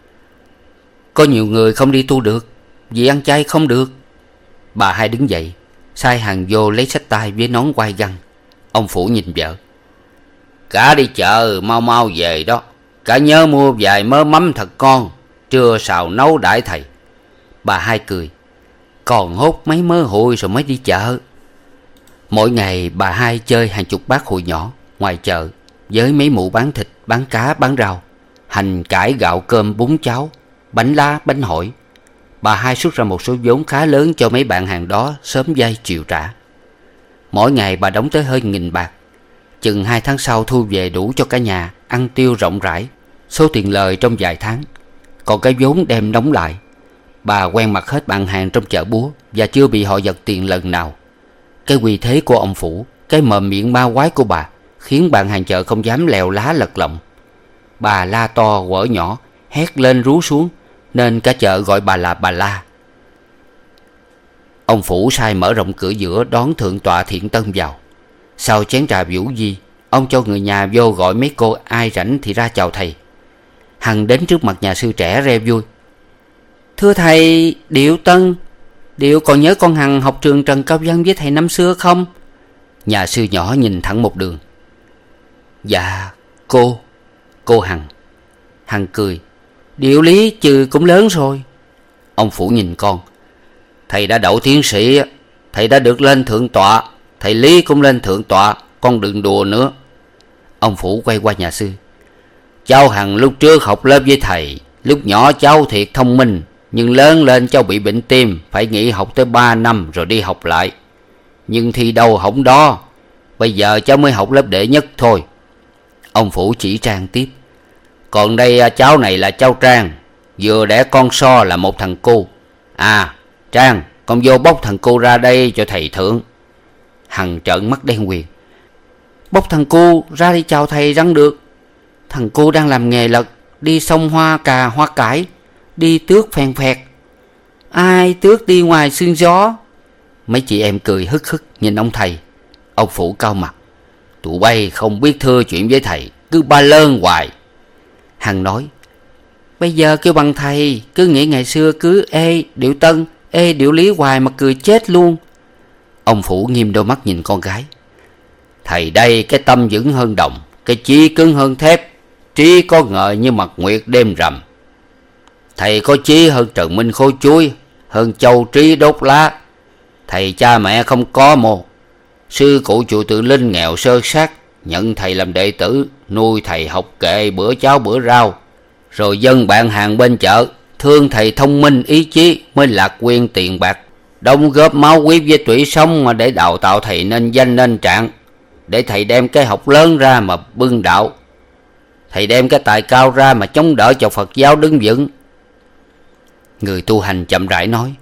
Có nhiều người không đi tu được vì ăn chay không được. Bà hai đứng dậy, sai hàng vô lấy xách tay với nón quai găng. Ông phủ nhìn vợ. Cả đi chợ mau mau về đó. Cả nhớ mua vài mớ mắm thật con. Trưa xào nấu đãi thầy. Bà hai cười. Còn hốt mấy mớ hụi rồi mới đi chợ. Mỗi ngày bà hai chơi hàng chục bát hụi nhỏ ngoài chợ với mấy mụ bán thịt, bán cá, bán rau, hành, cải, gạo, cơm, bún, cháo, bánh lá, bánh hỏi. Bà hai xuất ra một số vốn khá lớn cho mấy bạn hàng đó sớm vay chiều trả. Mỗi ngày bà đóng tới hơn nghìn bạc. Chừng hai tháng sau thu về đủ cho cả nhà ăn tiêu rộng rãi, số tiền lời trong vài tháng. Còn cái vốn đem đóng lại. Bà quen mặt hết bạn hàng trong chợ búa và chưa bị họ giật tiền lần nào. Cái uy thế của ông phủ, cái mồm miệng ma quái của bà khiến bạn hàng chợ không dám lèo lá lật lọng. Bà la to quở nhỏ, hét lên rú xuống, nên cả chợ gọi bà là bà La. Ông phủ sai mở rộng cửa giữa đón thượng tọa Thiện Tân vào. Sau chén trà vũ di, ông cho người nhà vô gọi mấy cô ai rảnh thì ra chào thầy. Hằng đến trước mặt nhà sư trẻ reo vui. Thưa thầy Điệu Tân, Điệu còn nhớ con Hằng học trường Trần Cao Văn với thầy năm xưa không? Nhà sư nhỏ nhìn thẳng một đường. Dạ cô. Cô Hằng. Hằng cười. Điệu lý trừ cũng lớn rồi. Ông phủ nhìn con. Thầy đã đậu tiến sĩ, thầy đã được lên thượng tọa, thầy Lý cũng lên thượng tọa, con đừng đùa nữa. Ông phủ quay qua nhà sư. Cháu Hằng lúc trước học lớp với thầy. Lúc nhỏ cháu thiệt thông minh, nhưng lớn lên cháu bị bệnh tim, phải nghỉ học tới ba năm rồi đi học lại. Nhưng thi đâu hổng đó. Bây giờ cháu mới học lớp đệ nhất thôi. Ông phủ chỉ Trang tiếp. Còn đây cháu này là cháu Trang, vừa đẻ con So là một thằng cu. À Trang, con vô bốc thằng cu ra đây cho thầy thưởng. Hằng trợn mắt đen quyền. Bốc thằng cu ra đi chào thầy răng được. Thằng cu đang làm nghề lật, đi sông hoa cà hoa cải, đi tước phèn phẹt. Ai tước đi ngoài sương gió. Mấy chị em cười hức hức nhìn ông thầy. Ông phủ cau mặt. Tụi bay không biết thưa chuyện với thầy, cứ ba lơn hoài. Hằng nói. Bây giờ kêu bằng thầy, cứ nghĩ ngày xưa cứ ê Điệu Tân, ê Điệu Lý hoài mà cười chết luôn. Ông phủ nghiêm đôi mắt nhìn con gái. Thầy đây cái tâm vững hơn đồng, cái chí cứng hơn thép, trí có ngời như mặt nguyệt đêm rằm. Thầy có chí hơn Trần Minh khô chuối, hơn Châu Trí đốt lá. Thầy cha mẹ không có mồ. Sư cụ chùa Từ Linh nghèo sơ sát, nhận thầy làm đệ tử, nuôi thầy học kệ bữa cháo bữa rau. Rồi dân bạn hàng bên chợ thương thầy thông minh ý chí mới lạc quyên tiền bạc, đóng góp máu huyết với tủy sống mà để đào tạo thầy nên danh nên trạng, để thầy đem cái học lớn ra mà bưng đạo, thầy đem cái tài cao ra mà chống đỡ cho Phật giáo đứng vững. Người tu hành chậm rãi nói.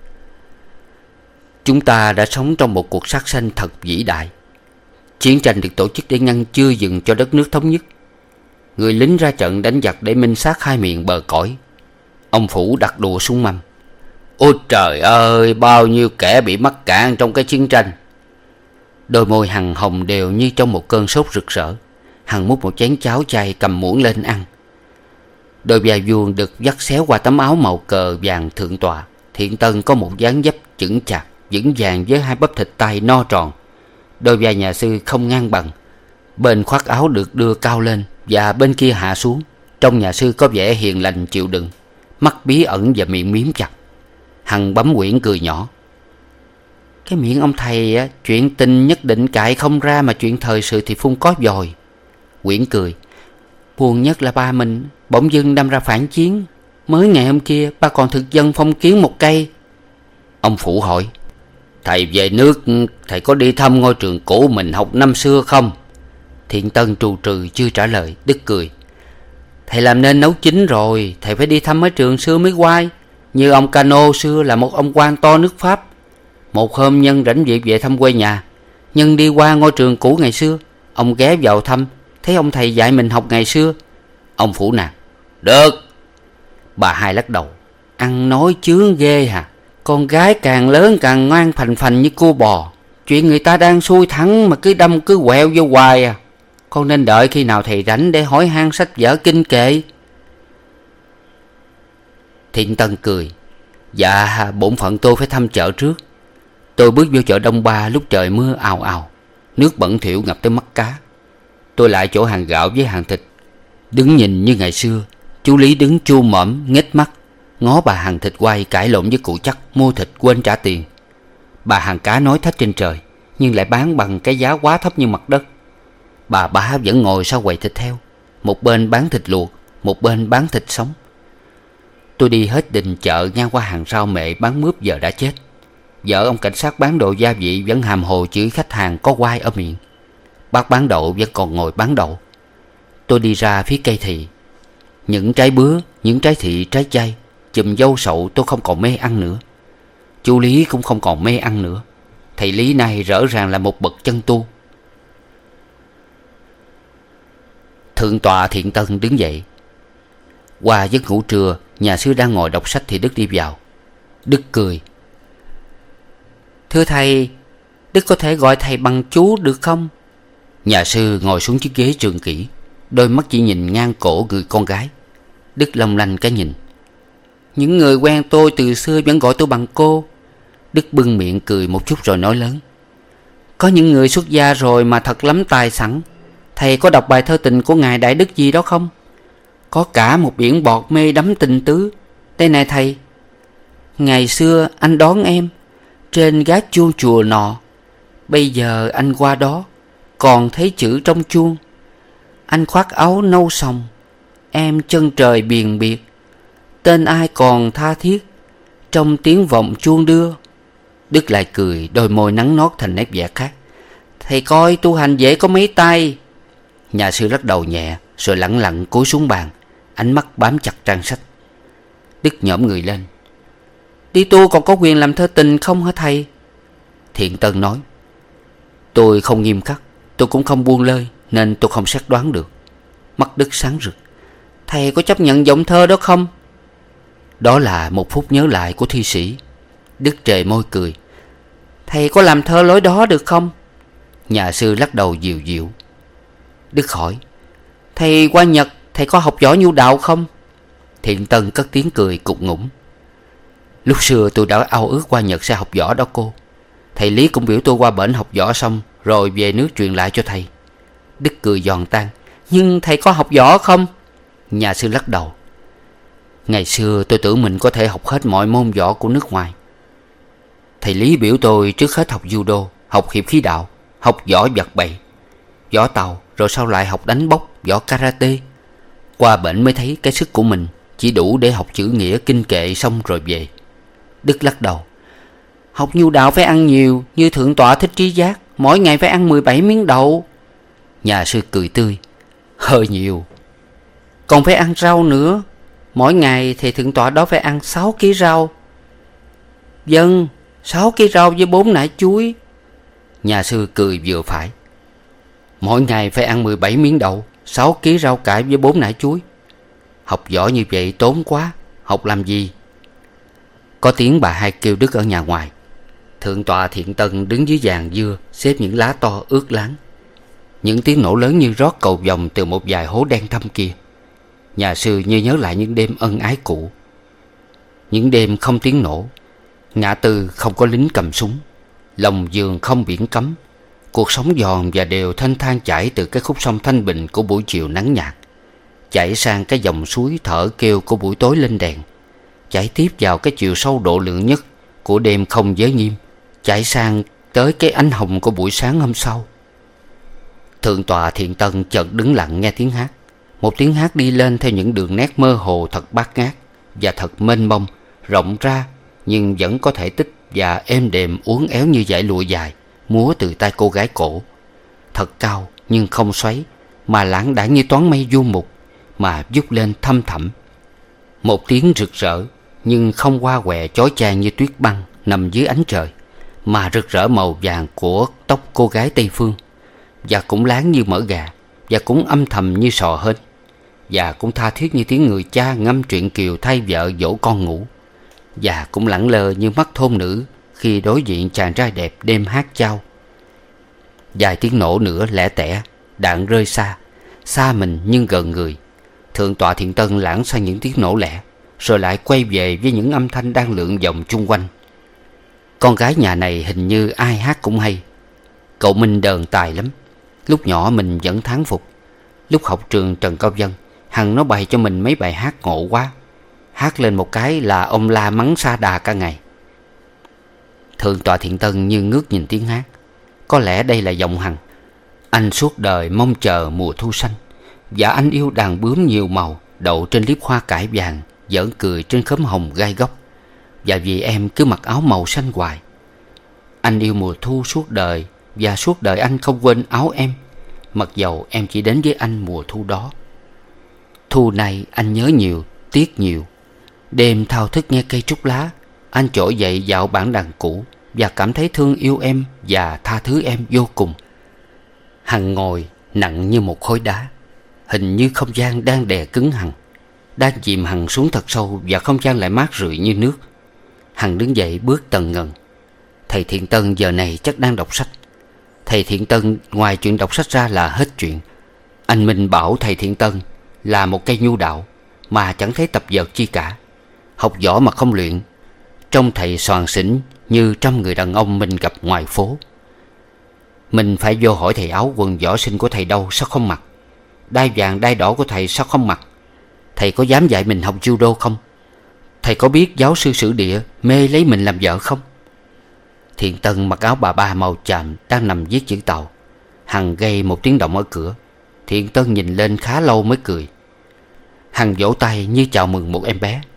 Chúng ta đã sống trong một cuộc sát sanh thật vĩ đại. Chiến tranh được tổ chức để ngăn chưa dừng cho đất nước thống nhất. Người lính ra trận đánh giặc để minh sát hai miền bờ cõi. Ông phủ đặt đùa súng mâm. Ôi trời ơi, bao nhiêu kẻ bị mắc cạn trong cái chiến tranh. Đôi môi Hằng hồng đều như trong một cơn sốt rực rỡ. Hằng múc một chén cháo chay cầm muỗng lên ăn. Đôi vai vuông được vắt xéo qua tấm áo màu cờ vàng thượng tọa. Thiện Tân có một dáng dấp chững chạc, vững vàng với hai bắp thịt tay no tròn. Đôi vai nhà sư không ngang bằng, bên khoác áo được đưa cao lên và bên kia hạ xuống. Trong nhà sư có vẻ hiền lành chịu đựng, mắt bí ẩn và miệng miếm chặt. Hằng bấm quyển cười nhỏ. Cái miệng ông thầy á, chuyện tình nhất định cãi không ra, mà chuyện thời sự thì phun có vòi. Quyển cười. Buồn nhất là ba mình bỗng dưng đâm ra phản chiến. Mới ngày hôm kia ba còn thực dân phong kiến một cây. Ông Phụ hỏi: Thầy về nước, thầy có đi thăm ngôi trường cũ mình học năm xưa không? Thiện Tân trù trừ chưa trả lời. Đức cười: Thầy làm nên nấu chín rồi, thầy phải đi thăm mấy trường xưa mới quay. Như ông Cano xưa là một ông quan to nước Pháp. Một hôm Nhân rảnh việc về thăm quê nhà, Nhân đi qua ngôi trường cũ ngày xưa. Ông ghé vào thăm, thấy ông thầy dạy mình học ngày xưa. Ông Phủ nạt: Được. Bà Hai lắc đầu: Ăn nói chướng ghê hả? Con gái càng lớn càng ngoan phành phành như cua bò. Chuyện người ta đang xuôi thẳng mà cứ đâm cứ quẹo vô hoài à. Con nên đợi khi nào thầy rảnh để hỏi han sách vở kinh kệ. Thiện Tân cười: Dạ, bổn phận tôi phải thăm chợ trước. Tôi bước vô chợ Đông Ba lúc trời mưa ào ào, nước bẩn thỉu ngập tới mắt cá. Tôi lại chỗ hàng gạo với hàng thịt, đứng nhìn như ngày xưa. Chú Lý đứng chu mõm nghếch mắt, ngó bà hàng thịt quay cãi lộn với cụ Chắc mua thịt quên trả tiền. Bà hàng cá nói thách trên trời, nhưng lại bán bằng cái giá quá thấp như mặt đất. Bà Bá vẫn ngồi sau quầy thịt heo, một bên bán thịt luộc, một bên bán thịt sống. Tôi đi hết đình chợ ngang qua hàng rau mẹ bán mướp giờ đã chết. Vợ ông cảnh sát bán đồ gia vị vẫn hàm hồ chửi khách hàng có quai ở miệng. Bác bán đậu vẫn còn ngồi bán đậu. Tôi đi ra phía cây thị. Những trái bứa, những trái thị, trái chay, chùm dâu sậu tôi không còn mê ăn nữa. Chú Lý cũng không còn mê ăn nữa. Thầy Lý này rõ ràng là một bậc chân tu. Thượng tọa Thiện Tân đứng dậy. Qua giấc ngủ trưa, nhà sư đang ngồi đọc sách thì Đức đi vào. Đức cười: Thưa thầy, Đức có thể gọi thầy bằng chú được không? Nhà sư ngồi xuống chiếc ghế trường kỷ, đôi mắt chỉ nhìn ngang cổ người con gái. Đức long lanh cái nhìn. Những người quen tôi từ xưa vẫn gọi tôi bằng cô. Đức bưng miệng cười một chút rồi nói lớn: Có những người xuất gia rồi mà thật lắm tài sẵn. Thầy có đọc bài thơ tình của ngài Đại Đức gì đó không? Có cả một biển bọt mê đắm tình tứ. Đây này thầy: Ngày xưa anh đón em trên gác chuông chùa nọ, bây giờ anh qua đó còn thấy chữ trong chuông. Anh khoác áo nâu sòng, em chân trời biền biệt. Tên ai còn tha thiết trong tiếng vọng chuông đưa. Đức lại cười, đôi môi nắng nót thành nét vẻ khác. Thầy coi tu hành dễ có mấy tay. Nhà sư lắc đầu nhẹ rồi lẳng lặng cúi xuống bàn, ánh mắt bám chặt trang sách. Đức nhổm người lên: Đi tu còn có quyền làm thơ tình không hả thầy? Thiện Tân nói: Tôi không nghiêm khắc, tôi cũng không buông lơi, nên tôi không xét đoán được. Mắt Đức sáng rực: Thầy có chấp nhận giọng thơ đó không? Đó là một phút nhớ lại của thi sĩ. Đức trề môi cười: Thầy có làm thơ lối đó được không? Nhà sư lắc đầu dịu dịu. Đức hỏi: Thầy qua Nhật, thầy có học võ nhu đạo không? Thiện Tân cất tiếng cười cục ngủng: Lúc xưa tôi đã ao ước qua Nhật sẽ học võ đó cô. Thầy Lý cũng biểu tôi qua bển học võ xong rồi về nước truyền lại cho thầy. Đức cười giòn tan: Nhưng thầy có học võ không? Nhà sư lắc đầu: Ngày xưa tôi tưởng mình có thể học hết mọi môn võ của nước ngoài. Thầy Lý biểu tôi trước hết học judo, học hiệp khí đạo, học võ vật bậy, võ tàu, rồi sau lại học đánh bốc, võ karate. Qua bển mới thấy cái sức của mình chỉ đủ để học chữ nghĩa kinh kệ xong rồi về. Đức lắc đầu: Học nhu đạo phải ăn nhiều, như Thượng tọa Thích Trí Giác, mỗi ngày phải ăn mười bảy miếng đậu. Nhà sư cười tươi: Hơi nhiều. Còn phải ăn rau nữa. Mỗi ngày thì Thượng tọa đó phải ăn sáu ký rau. Vâng, sáu ký rau với bốn nải chuối. Nhà sư cười vừa phải: Mỗi ngày phải ăn mười bảy miếng đậu, sáu ký rau cải với bốn nải chuối. Học võ như vậy tốn quá, học làm gì? Có tiếng bà Hai kêu Đức ở nhà ngoài. Thượng tọa Thiện Tân đứng dưới giàn dưa xếp những lá to ướt láng. Những tiếng nổ lớn như rót cầu vồng từ một vài hố đen thâm kia. Nhà sư như nhớ lại những đêm ân ái cũ, những đêm không tiếng nổ, Ngã tư không có lính cầm súng, lòng giường không biển cấm. Cuộc sống giòn và đều thanh thang chảy từ cái khúc sông thanh bình của buổi chiều nắng nhạt, chảy sang cái dòng suối thở kêu của buổi tối lên đèn, chảy tiếp vào cái chiều sâu độ lượng nhất của đêm không giới nghiêm, chảy sang tới cái ánh hồng của buổi sáng hôm sau. Thượng tọa Thiện Tân chợt đứng lặng nghe tiếng hát. Một tiếng hát đi lên theo những đường nét mơ hồ thật bát ngát và thật mênh mông, rộng ra nhưng vẫn có thể tích và êm đềm uốn éo như dải lụa dài múa từ tay cô gái cổ. Thật cao nhưng không xoáy, mà lãng đãng như toán mây du mục, mà vút lên thâm thẳm. Một tiếng rực rỡ nhưng không hoa quẹ chói chang như tuyết băng nằm dưới ánh trời, mà rực rỡ màu vàng của tóc cô gái Tây Phương, và cũng láng như mỡ gà, và cũng âm thầm như sò hên, và cũng tha thiết như tiếng người cha ngâm truyện kiều thay vợ dỗ con ngủ, và cũng lẳng lơ như mắt thôn nữ khi đối diện chàng trai đẹp đêm hát chao. Vài tiếng nổ nữa lẻ tẻ, đạn rơi xa, xa mình nhưng gần người. Thượng tọa Thiện Tân lãng sang những tiếng nổ lẻ, rồi lại quay về với những âm thanh đang lượn vòng chung quanh. Con gái nhà này hình như ai hát cũng hay. Cậu Minh đờn tài lắm. Lúc nhỏ mình vẫn thán phục. Lúc học trường Trần Cao Vân, Hằng nó bày cho mình mấy bài hát ngộ quá. Hát lên một cái là ông la mắng sa đà cả ngày. Thượng tọa Thiện Tân như ngước nhìn tiếng hát. Có lẽ đây là giọng Hằng. Anh suốt đời mong chờ mùa thu xanh, và anh yêu đàn bướm nhiều màu đậu trên liếp hoa cải vàng, giỡn cười trên khóm hồng gai góc. Và vì em cứ mặc áo màu xanh hoài. Anh yêu mùa thu suốt đời, và suốt đời anh không quên áo em, mặc dầu em chỉ đến với anh mùa thu đó. Thu này anh nhớ nhiều, tiếc nhiều. Đêm thao thức nghe cây trúc lá, anh trỗi dậy dạo bản đàn cũ, và cảm thấy thương yêu em và tha thứ em vô cùng. Hằng ngồi nặng như một khối đá. Hình như không gian đang đè cứng Hằng, đang chìm Hằng xuống thật sâu, và không gian lại mát rượi như nước. Hằng đứng dậy bước tần ngần. Thầy Thiện Tân giờ này chắc đang đọc sách. Thầy Thiện Tân ngoài chuyện đọc sách ra là hết chuyện. Anh Minh bảo thầy Thiện Tân là một cây nhu đạo, mà chẳng thấy tập vợt chi cả. Học võ mà không luyện, trông thầy soàn xỉn như trăm người đàn ông mình gặp ngoài phố. Mình phải vô hỏi thầy áo quần võ sinh của thầy đâu, sao không mặc? Đai vàng đai đỏ của thầy sao không mặc? Thầy có dám dạy mình học judo không? Thầy có biết giáo sư sử địa mê lấy mình làm vợ không? Thiện Tân mặc áo bà ba màu chàm đang nằm viết chữ tàu. Hằng gây một tiếng động ở cửa. Thiện Tân nhìn lên khá lâu mới cười. Hằng vỗ tay như chào mừng một em bé.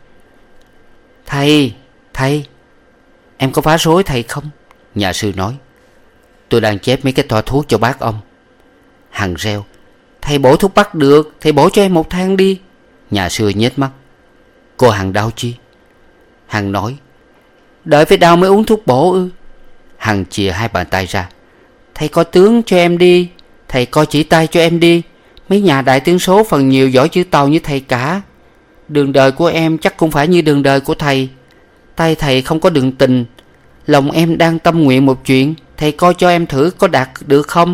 Thầy, thầy, em có phá rối thầy không? Nhà sư nói. Tôi đang chép mấy cái toa thuốc cho bác ông. Hằng reo. Thầy bổ thuốc bắc được, thầy bổ cho em một thang đi. Nhà sư nhếch mắt. Cô Hằng đau chi? Hằng nói. Đợi phải đau mới uống thuốc bổ ư? Hằng chìa hai bàn tay ra. Thầy coi tướng cho em đi, thầy coi chỉ tay cho em đi. Mấy nhà đại tướng số phần nhiều giỏi chữ tàu như thầy cả. Đường đời của em chắc cũng phải như đường đời của thầy. Tay thầy không có đường tình. Lòng em đang tâm nguyện một chuyện, thầy coi cho em thử có đạt được không?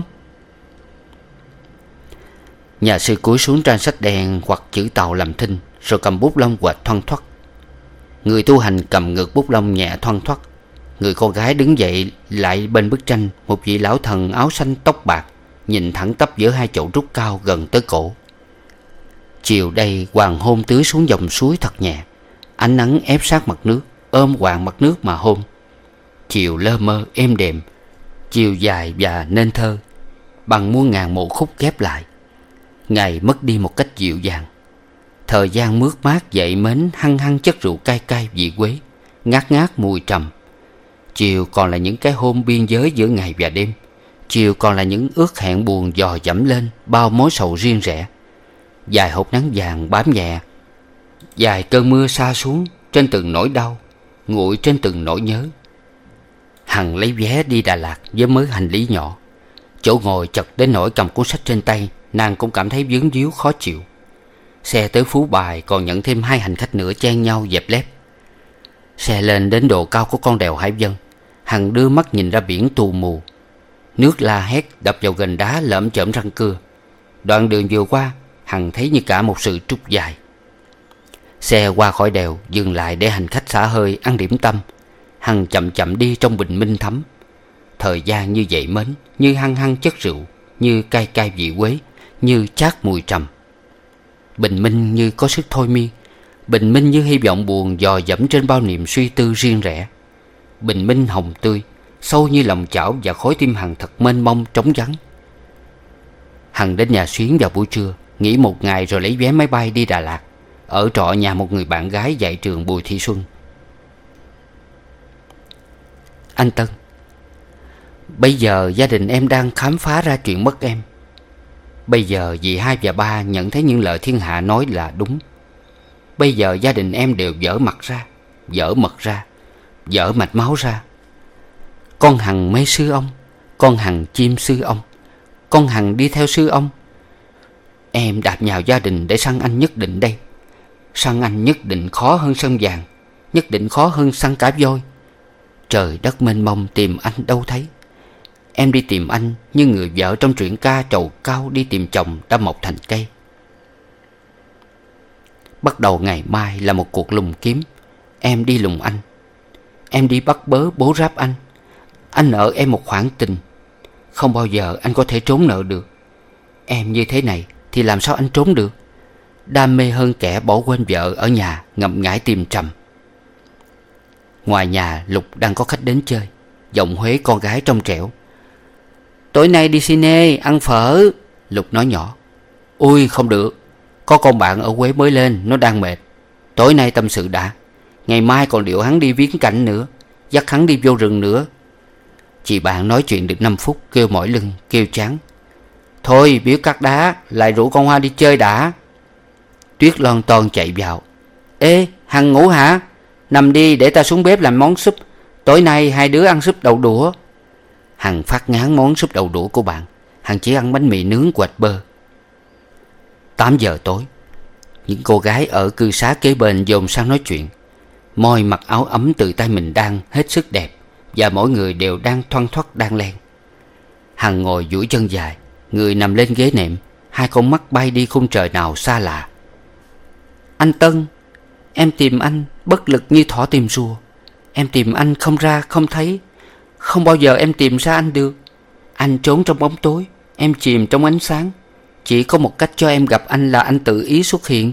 Nhà sư cúi xuống trang sách đen hoặc chữ tàu làm thinh, rồi cầm bút lông quệt thoăn thoắt. Người tu hành cầm ngược bút lông nhẹ thoăn thoắt. Người con gái đứng dậy lại bên bức tranh, một vị lão thần áo xanh tóc bạc, nhìn thẳng tắp giữa hai chậu trúc cao gần tới cổ. Chiều đây hoàng hôn tưới xuống dòng suối thật nhẹ. Ánh nắng ép sát mặt nước, ôm hoàng mặt nước mà hôn. Chiều lơ mơ êm đềm, chiều dài và nên thơ, bằng muôn ngàn mộ khúc ghép lại. Ngày mất đi một cách dịu dàng. Thời gian mướt mát dậy mến hăng hăng chất rượu cay cay vị quế, ngát ngát mùi trầm. Chiều còn là những cái hôm biên giới giữa ngày và đêm. Chiều còn là những ước hẹn buồn dò dẫm lên bao mối sầu riêng rẽ. Dài hột nắng vàng bám nhẹ, dài cơn mưa sa xuống trên từng nỗi đau, nguội trên từng nỗi nhớ. Hằng lấy vé đi Đà Lạt với mớ hành lý nhỏ. Chỗ ngồi chật đến nỗi cầm cuốn sách trên tay, nàng cũng cảm thấy vướng víu khó chịu. Xe tới Phú Bài còn nhận thêm hai hành khách nữa chen nhau dẹp lép. Xe lên đến độ cao của con đèo Hải Vân. Hằng đưa mắt nhìn ra biển tù mù. Nước la hét đập vào gành đá lởm chởm răng cưa. Đoạn đường vừa qua, Hằng thấy như cả một sự trúc dài. Xe qua khỏi đèo dừng lại để hành khách xả hơi ăn điểm tâm. Hằng chậm chậm đi trong bình minh thấm. Thời gian như vậy mến, như hăng hăng chất rượu, như cay cay vị quế, như chát mùi trầm. Bình minh như có sức thôi miên, bình minh như hy vọng buồn dò dẫm trên bao niềm suy tư riêng rẽ. Bình minh hồng tươi, sâu như lòng chảo, và khối tim Hằng thật mênh mông trống vắng. Hằng đến nhà Xuyến vào buổi trưa, nghỉ một ngày rồi lấy vé máy bay đi Đà Lạt, ở trọ nhà một người bạn gái dạy trường Bùi Thị Xuân. Anh Tân, bây giờ gia đình em đang khám phá ra chuyện mất em. Bây giờ dì hai và ba nhận thấy những lời thiên hạ nói là đúng. Bây giờ gia đình em đều vỡ mặt ra, vỡ mật ra, vỡ mạch máu ra. Con Hằng mê sư ông, con Hằng chim sư ông, con Hằng đi theo sư ông. Em đạp nhào gia đình để săn anh nhất định đây. Săn anh nhất định khó hơn săn vàng, nhất định khó hơn săn cá voi. Trời đất mênh mông tìm anh đâu thấy. Em đi tìm anh như người vợ trong truyện ca trầu cao đi tìm chồng đã mọc thành cây. Bắt đầu ngày mai là một cuộc lùng kiếm. Em đi lùng anh, em đi bắt bớ bố ráp anh. Anh nợ em một khoản tình, không bao giờ anh có thể trốn nợ được. Em như thế này thì làm sao anh trốn được. Đam mê hơn kẻ bỏ quên vợ ở nhà ngậm ngãi tìm trầm. Ngoài nhà Lục đang có khách đến chơi. Giọng Huế con gái trong trẻo: "Tối nay đi cine ăn phở." Lục nói nhỏ: "Ui không được, có con bạn ở Huế mới lên, nó đang mệt. Tối nay tâm sự đã, ngày mai còn điệu hắn đi viếng cảnh nữa, dắt hắn đi vô rừng nữa." Chị bạn nói chuyện được năm phút kêu mỏi lưng, kêu chán: "Thôi biếu cắt đá, lại rủ con Hoa đi chơi đã." Tuyết lon ton chạy vào: "Ê Hằng ngủ hả? Nằm đi để ta xuống bếp làm món súp. Tối nay hai đứa ăn súp đậu đũa." Hằng phát ngán món súp đậu đũa của bạn. Hằng chỉ ăn bánh mì nướng quạch bơ. Tám giờ tối, những cô gái ở cư xá kế bên dồn sang nói chuyện. Moi mặc áo ấm từ tay mình đang hết sức đẹp, và mỗi người đều đang thoăn thoắt đan len. Hằng ngồi duỗi chân dài, người nằm lên ghế nệm, hai con mắt bay đi khung trời nào xa lạ. "Anh Tân, em tìm anh bất lực như thỏ tìm rùa. Em tìm anh không ra không thấy. Không bao giờ em tìm ra anh được. Anh trốn trong bóng tối, em chìm trong ánh sáng. Chỉ có một cách cho em gặp anh là anh tự ý xuất hiện.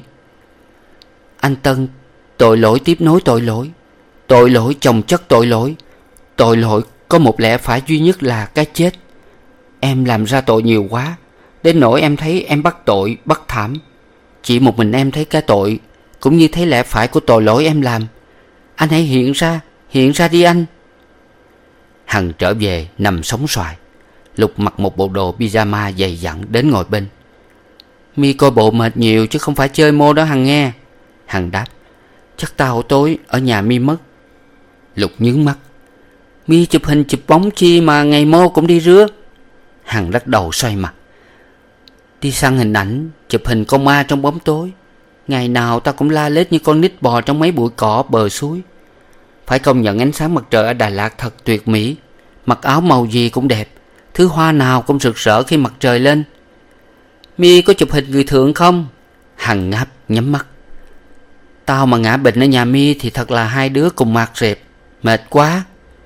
Anh Tân, tội lỗi tiếp nối tội lỗi, tội lỗi chồng chất tội lỗi. Tội lỗi có một lẽ phải duy nhất là cái chết. Em làm ra tội nhiều quá, đến nỗi em thấy em bắt tội bắt thảm. Chỉ một mình em thấy cái tội, cũng như thấy lẽ phải của tội lỗi em làm. Anh hãy hiện ra, hiện ra đi anh." Hằng trở về nằm sóng xoài. Lục mặc một bộ đồ pyjama dày dặn đến ngồi bên. "Mi coi bộ mệt nhiều chứ không phải chơi mô đó Hằng nghe." Hằng đáp: "Chắc tao tối ở nhà Mi mất." Lục nhướng mắt: "Mi chụp hình chụp bóng chi mà ngày mô cũng đi rứa." Hằng lắc đầu xoay mặt: "Đi săn hình ảnh, chụp hình con ma trong bóng tối. Ngày nào tao cũng la lết như con nít bò trong mấy bụi cỏ bờ suối. Phải công nhận ánh sáng mặt trời ở Đà Lạt thật tuyệt mỹ. Mặc áo màu gì cũng đẹp, thứ hoa nào cũng rực rỡ khi mặt trời lên. Mi có chụp hình người thượng không?" Hằng ngáp nhắm mắt: "Tao mà ngã bệnh ở nhà Mi thì thật là hai đứa cùng mạt rệp, mệt quá."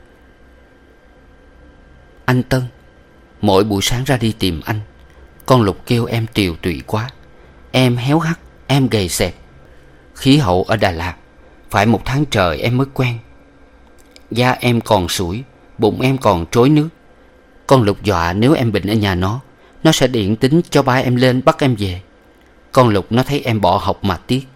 Anh Tân, mỗi buổi sáng ra đi tìm anh, con Lục kêu em tiều tụy quá. Em héo hắt, em gầy xẹp. Khí hậu ở Đà Lạt phải một tháng trời em mới quen. Da em còn sủi, bụng em còn trối nước. Con Lục dọa nếu em bệnh ở nhà nó, nó sẽ điện tín cho ba em lên bắt em về. Con Lục nó thấy em bỏ học mà tiếc.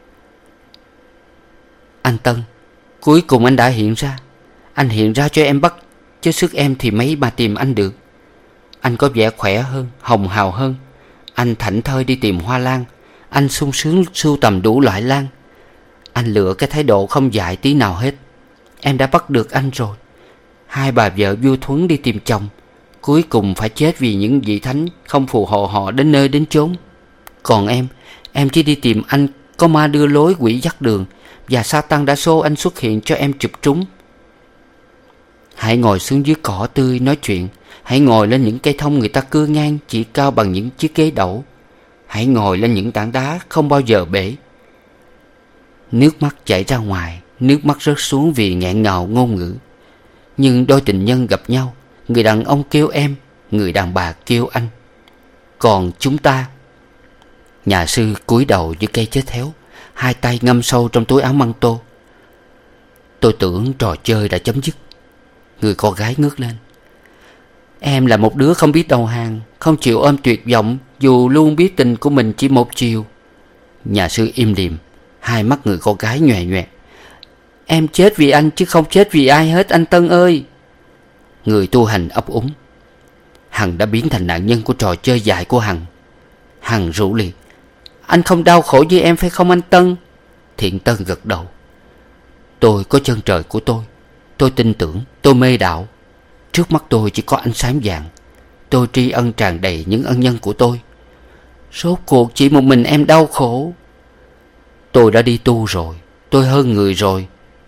Anh Tân, cuối cùng anh đã hiện ra. Anh hiện ra cho em bắt, chứ sức em thì mấy mà tìm anh được. Anh có vẻ khỏe hơn, hồng hào hơn. Anh thảnh thơi đi tìm hoa lan. Anh sung sướng sưu tầm đủ loại lan. Anh lựa cái thái độ không dại tí nào hết. Em đã bắt được anh rồi. Hai bà vợ vua thuấn đi tìm chồng, cuối cùng phải chết vì những vị thánh không phù hộ họ đến nơi đến chốn. Còn em, em chỉ đi tìm anh có ma đưa lối quỷ dắt đường, và Satan đã xô anh xuất hiện cho em chụp trúng. Hãy ngồi xuống dưới cỏ tươi nói chuyện. Hãy ngồi lên những cây thông người ta cưa ngang chỉ cao bằng những chiếc ghế đẩu. Hãy ngồi lên những tảng đá không bao giờ bể. Nước mắt chảy ra ngoài, nước mắt rớt xuống vì nghẹn ngào ngôn ngữ. Nhưng đôi tình nhân gặp nhau, người đàn ông kêu em, người đàn bà kêu anh. Còn chúng ta... Nhà sư cúi đầu như cây chết héo, hai tay ngâm sâu trong túi áo măng tô. Tôi tưởng trò chơi đã chấm dứt. Người con gái ngước lên. Em là một đứa không biết đầu hàng, không chịu ôm tuyệt vọng, dù luôn biết tình của mình chỉ một chiều. Nhà sư im lìm, hai mắt người con gái nhòe nhòe. Em chết vì anh chứ không chết vì ai hết anh Tân ơi. Người tu hành ấp úng. Hằng đã biến thành nạn nhân của trò chơi dại của Hằng. Hằng rủ liền. Anh không đau khổ với em phải không anh Tân? Thiện Tân gật đầu. Tôi có chân trời của tôi. Tôi tin tưởng, tôi mê đạo. Trước mắt tôi chỉ có ánh sáng vàng. Tôi tri ân tràn đầy những ân nhân của tôi. Rốt cuộc chỉ một mình em đau khổ. Tôi đã đi tu rồi, tôi hơn người rồi.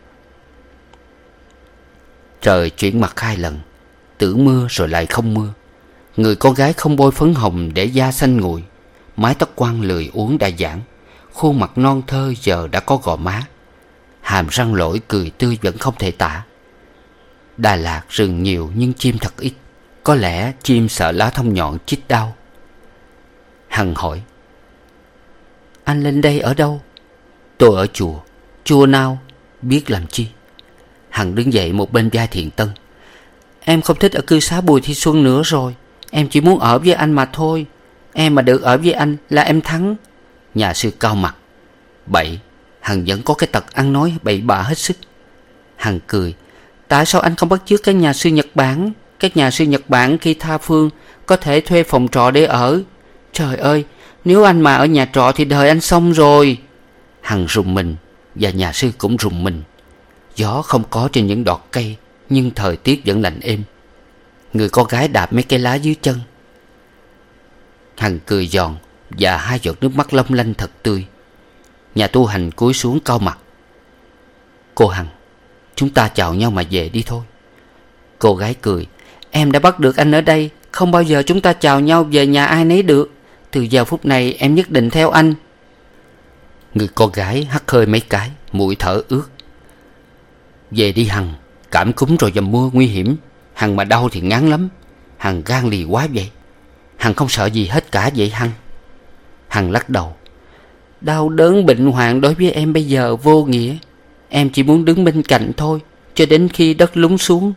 Trời chuyển mặt hai lần, tưởng mưa rồi lại không mưa. Người con gái không bôi phấn hồng để da xanh nguội. Mái tóc quăn lười uốn đã giãn. Khuôn mặt non thơ giờ đã có gò má. Hàm răng lỗi cười tươi vẫn không thể tả. Đà Lạt rừng nhiều nhưng chim thật ít. Có lẽ chim sợ lá thông nhọn chích đau. Hằng hỏi. Anh lên đây ở đâu? Tôi ở chùa. Chùa nào? Biết làm chi? Hằng đứng dậy một bên vai Thiện Tân. Em không thích ở cư xá Bùi Thị Xuân nữa rồi. Em chỉ muốn ở với anh mà thôi. Em mà được ở với anh là em thắng. Nhà sư cau mặt. Bậy. Hằng vẫn có cái tật ăn nói bậy bạ hết sức. Hằng cười. Tại sao anh không bắt chước các nhà sư Nhật Bản? Các nhà sư Nhật Bản khi tha phương có thể thuê phòng trọ để ở. Trời ơi, nếu anh mà ở nhà trọ thì đời anh xong rồi. Hằng rùng mình, và nhà sư cũng rùng mình. Gió không có trên những đọt cây, nhưng thời tiết vẫn lạnh êm. Người con gái đạp mấy cây lá dưới chân. Hằng cười giòn, và hai giọt nước mắt long lanh thật tươi. Nhà tu hành cúi xuống cau mặt. Cô Hằng, chúng ta chào nhau mà về đi thôi. Cô gái cười. Em đã bắt được anh ở đây. Không bao giờ chúng ta chào nhau về nhà ai nấy được. Từ giờ phút này em nhất định theo anh. Người con gái hắt hơi mấy cái, mũi thở ướt. Về đi Hằng. Cảm cúm rồi dầm mưa nguy hiểm. Hằng mà đau thì ngán lắm. Hằng gan lì quá vậy. Hằng không sợ gì hết cả vậy Hằng? Hằng lắc đầu. Đau đớn bệnh hoạn đối với em bây giờ vô nghĩa. Em chỉ muốn đứng bên cạnh thôi, cho đến khi đất lún xuống.